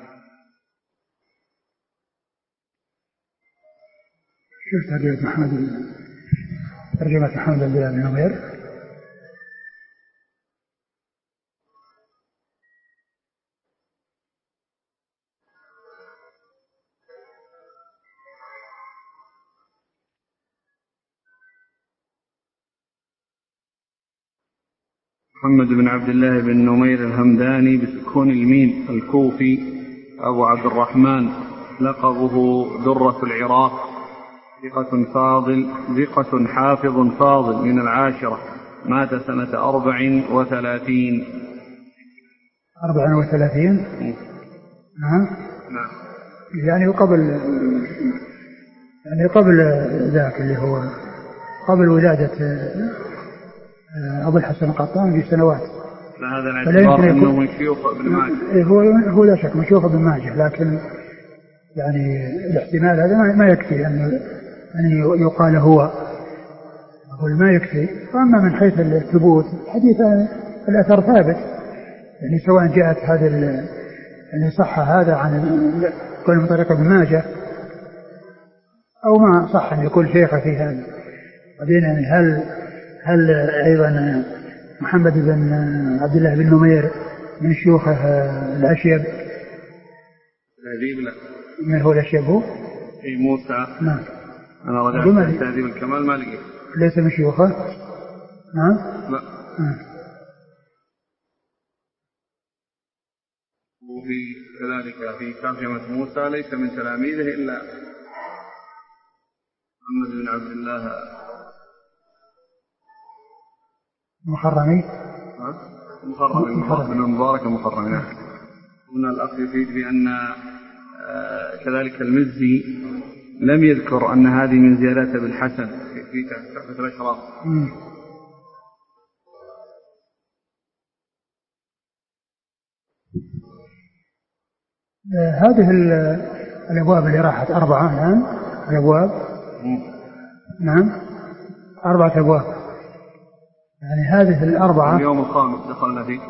شفت ترجمة محمد بن عبد الله بن نمير. محمد بن عبد الله بن نمير الهمداني بسكون الميم الكوفي أبو عبد الرحمن، لقبه درة العراق، ثقة حافظ فاضل من العاشرة، مات سنة 34. 34. نعم. يعني قبل ذاك اللي هو قبل ولادة أبو الحسن القطان بسنوات. لا هذا الاعتبار أنه من شيوخ ابن ماجه. هو لا شك من شيوخ ابن ماجه، لكن يعني الاحتمال هذا ما يكفي أن يقال هو، أقول ما يكفي. وأما من حيث الثبوت حديث الأثر ثابت، يعني سواء جاءت هذا يعني صح هذا عن كل من طريق ابن ماجه أو ما صح أن يكون شيخه في هذا. بعدين يعني هل أيضا محمد بن عبد الله بن نمير من شيوخه الأشيب؟ تهذيب لا. من هو الأشيب هو؟ أي موسى. نعم. أنا رجعت تهذيب الكمال ما لقيت. ليس من شيوخه؟ نعم. لا. وفي كذلك في ترجمة موسى ليس من تلاميذه إلا محمد بن عبد الله المخرمي. مخرم من المبارك المخرم. نعم. هنا الأخ يفيد بأن كذلك المزي لم يذكر أن هذه من زيادات ابن حسن في تحفة الأشراف. هذه الأبواب اللي راحت 4 الآن الأبواب. نعم 4 أبواب، يعني هذه 4 اليوم الخامس دخلنا فيه.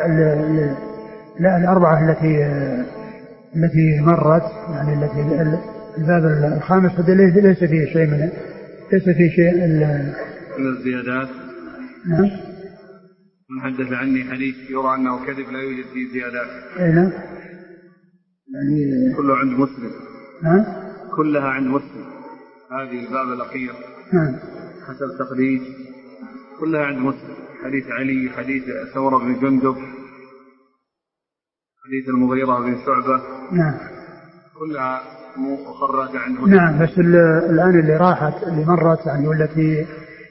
لا 4 التي مرت، يعني التي الباب الخامس هذا ليس فيه شيء من الزيادات. نعم. من حدث عني حديث يرى أنه كذب لا يوجد فيه زيادات. نعم. يعني كله عند مسلم. نعم. كلها عند مسلم. هذه الباب الأخير. نعم. حسب تقريب كلها عند مسلم. حديث علي، حديث ثورة بن جندب، حديث المغيرة بن شعبة. نعم. كلها مخرجة عند مسلم. نعم. بس الآن اللي راحت اللي مرت يعني والتي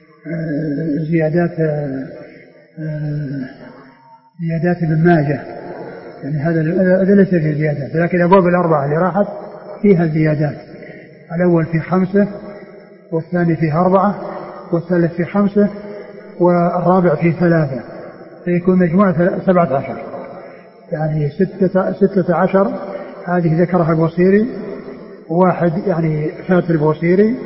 زيادات ابن ماجه، يعني هذا ليس فيه زيادات، لكن الأبواب 4 اللي راحت فيها زيادات. الأول في 5، والثاني في 4، والثالث في 5، والرابع في 3، فيكون مجموعة 17. يعني 16 هذه ذكرها البوصيري، 1 يعني فات البوصيري،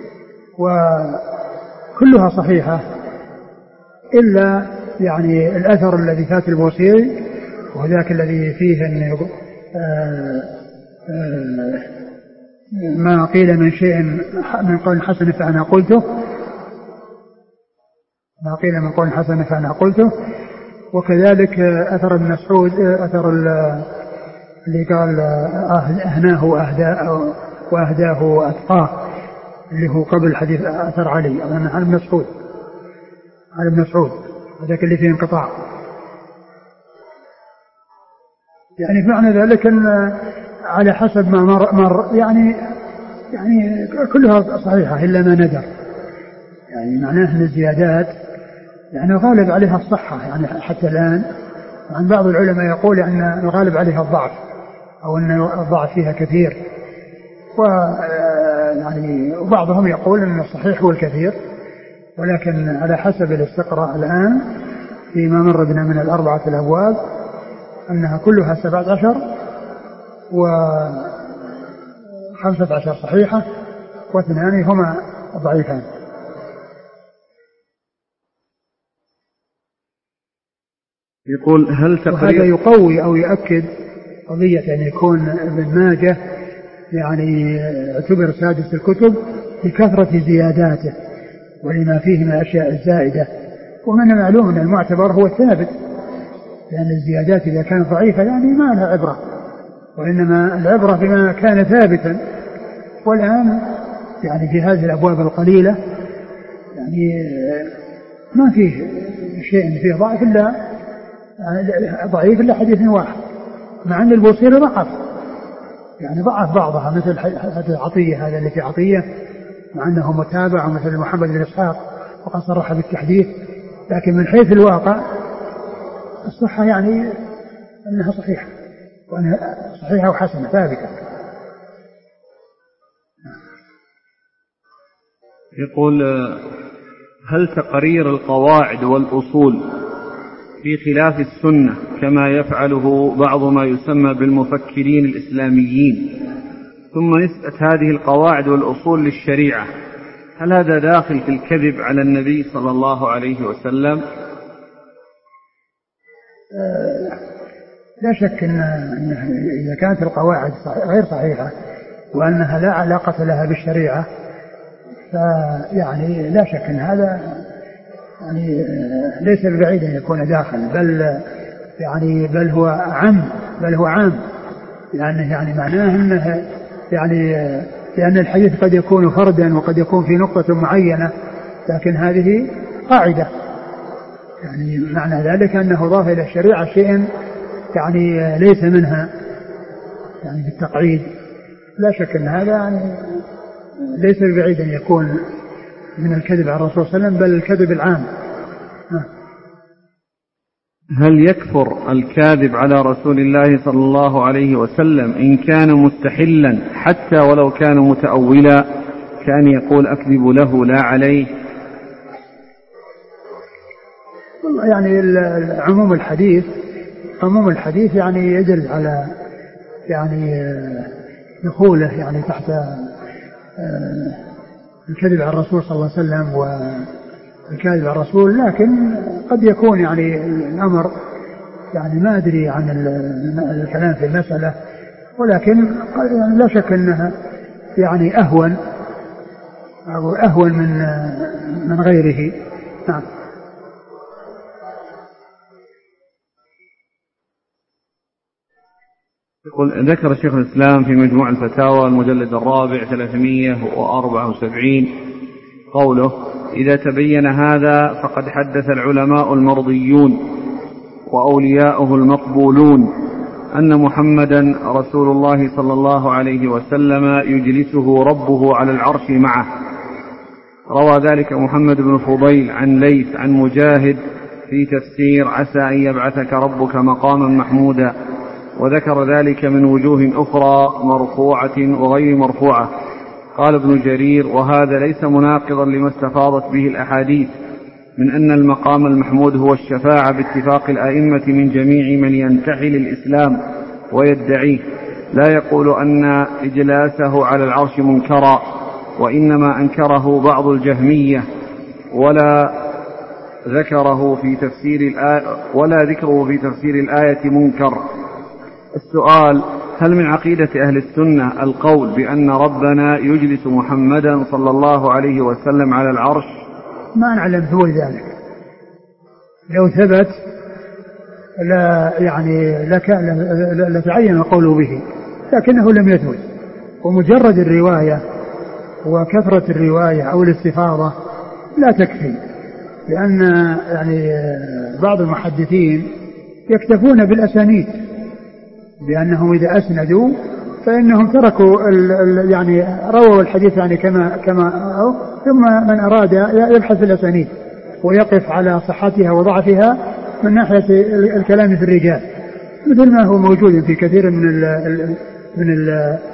وكلها صحيحة إلا يعني الأثر الذي فات البوصيري، وذاك الذي فيه ما قيل من شيء من قول حسن فأنا قلته، ما قيل من قول حسن فأنا قلته. وكذلك أثر ابن مسعود، أثر اللي قال أهناه وأهداه وأتقاه، اللي هو قبل حديث أثر علي عن ابن مسعود، هذاك اللي فيه انقطاع. يعني معنى ذلك أن على حسب ما مر يعني كلها صحيحة إلا ما ندر. يعني معناه أن الزيادات يعني الغالب عليها الصحة، يعني حتى الآن عن بعض العلماء يقول أن الغالب عليها الضعف، أو أن الضعف فيها كثير، وبعضهم يقول أن الصحيح هو الكثير. ولكن على حسب الاستقراء الآن فيما مر بنا من 4 الأبواب أنها كلها 17 و15 صحيحة، و2 هما ضعيفان. يقول هل وهذا يقوي أو يؤكد قضية أن يكون ابن ماجه يعني اعتبر سادس الكتب لكثرة زياداته ولما فيه من الأشياء الزائدة. ومن المعلوم أن المعتبر هو الثابت، لأن الزيادات إذا كانت ضعيفة يعني ما لها عبرة، وإنما العبرة بما كان ثابتا. والآن يعني في هذه الأبواب القليلة يعني ما فيه شيء فيه ضعيف إلا حديث واحد، مع أن البوصيري ضعف بعضها، مثل حديث عطية، هذا اللي في عطية مع أنه متابع، ومثل محمد بن إسحاق وقد صرح بالتحديث. لكن من حيث الواقع الصحة يعني أنها صحيحة، وأنها صحيحة وحسنة ثابتة. يقول هل تقرير القواعد والأصول في خلاف السنة كما يفعله بعض ما يسمى بالمفكرين الإسلاميين، ثم نسبة هذه القواعد والأصول للشريعة، هل هذا داخل في الكذب على النبي صلى الله عليه وسلم؟ لا شك أن إذا كانت القواعد غير صحيحة وأنها لا علاقة لها بالشريعة، فيعني لا شك أن هذا يعني ليس ببعيد أن يكون داخل، بل هو عام، لأنه يعني معناه أنه يعني لأن الحديث قد يكون فردا وقد يكون في نقطة معينة، لكن هذه قاعدة. يعني معنى ذلك أنه ضاف إلى الشريعة شيء يعني ليس منها، يعني بالتقعيد. لا شك أن هذا يعني ليس ببعيد أن يكون من الكذب على الرسول صلى الله عليه وسلم، بل الكذب العام. هل يكفر الكاذب على رسول الله صلى الله عليه وسلم إن كان مستحلا حتى ولو كان متأولا، كان يقول أكذب له لا عليه؟ يعني عموم الحديث يعني يدل على يعني دخوله يعني تحت الكذب على الرسول صلى الله عليه وسلم والكاذب على الرسول، لكن قد يكون يعني الأمر يعني ما أدري عن الكلام في المسألة، ولكن يعني لا شك أنها يعني أهون من غيره. نعم. يقول ذكر شيخ الإسلام في مجموع الفتاوى المجلد الرابع 374 قوله: إذا تبين هذا فقد حدث العلماء المرضيون وأولياؤه المقبولون أن محمدا رسول الله صلى الله عليه وسلم يجلسه ربه على العرش معه. روى ذلك محمد بن فضيل عن ليث عن مجاهد في تفسير عسى أن يبعثك ربك مقاما محمودا، وذكر ذلك من وجوه أخرى مرفوعة وغير مرفوعة. قال ابن جرير: وهذا ليس مناقضا لما استفاضت به الأحاديث من أن المقام المحمود هو الشفاعة باتفاق الأئمة من جميع من ينتحل الإسلام ويدعيه، لا يقول أن إجلاسه على العرش منكرا، وإنما أنكره بعض الجهمية ولا ذكره في تفسير الآية منكر. السؤال: هل من عقيدة أهل السنة القول بأن ربنا يجلس محمدا صلى الله عليه وسلم على العرش؟ ما نعلم ثبوت ذلك. لو ثبت لتعين القول به، لكنه لم يثبت، ومجرد الرواية وكثرة الرواية أو الاستفاضة لا تكفي، لأن يعني بعض المحدثين يكتفون بالأسانيد، لأنهم إذا أسندوا فإنهم تركوا يعني رووا الحديث يعني كما ثم من أراد يبحث الأسانيد ويقف على صحتها وضعفها من ناحية الكلام في الرجال، مثل ما هو موجود في كثير من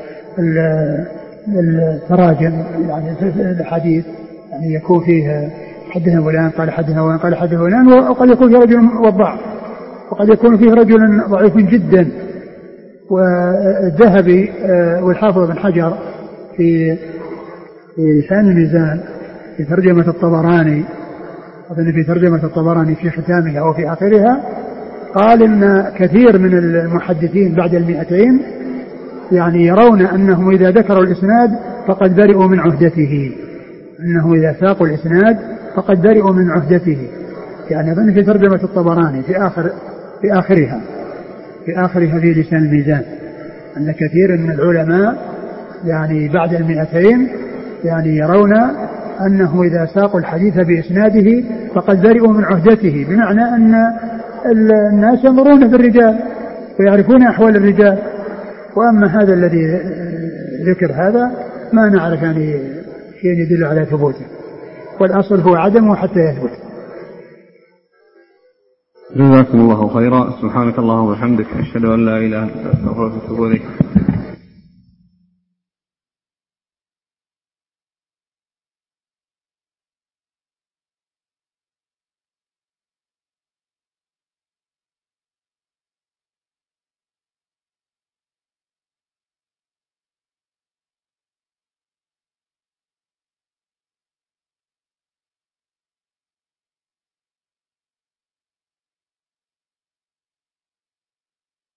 التراجم يعني في الحديث، يعني يكون فيه حدثنا فلان قال حدثنا فلان قال حدثنا فلان، وقد يكون فيه رجل وضع، وقد يكون فيه رجل ضعيف جدا. والذهبي والحافظ بن حجر في لسان الميزان في ترجمة الطبراني، أظن في ترجمة الطبراني في ختامها أو في آخرها، قال إن كثير من المحدثين بعد 200 يعني يرون أنهم إذا ذكروا الإسناد فقد برئوا من عهدته، أنه إذا ساقوا الإسناد فقد برئوا من عهدته، يعني أظن في ترجمة الطبراني في آخرها في لسان الميزان، أن كثير من العلماء يعني بعد 200 يعني يرون أنه إذا ساقوا الحديث بإسناده فقد برئوا من عهدته، بمعنى أن الناس ينظرون في الرجال ويعرفون أحوال الرجال. وأما هذا الذي ذكر هذا ما نعرف يعني شيء يدل على ثبوته، والأصل هو عدمه حتى يثبت. جزاكم الله خيرا. سبحانك اللهم وبحمدك، أشهد أن لا إله إلا أنت، أستغفرك وأتوب إليك.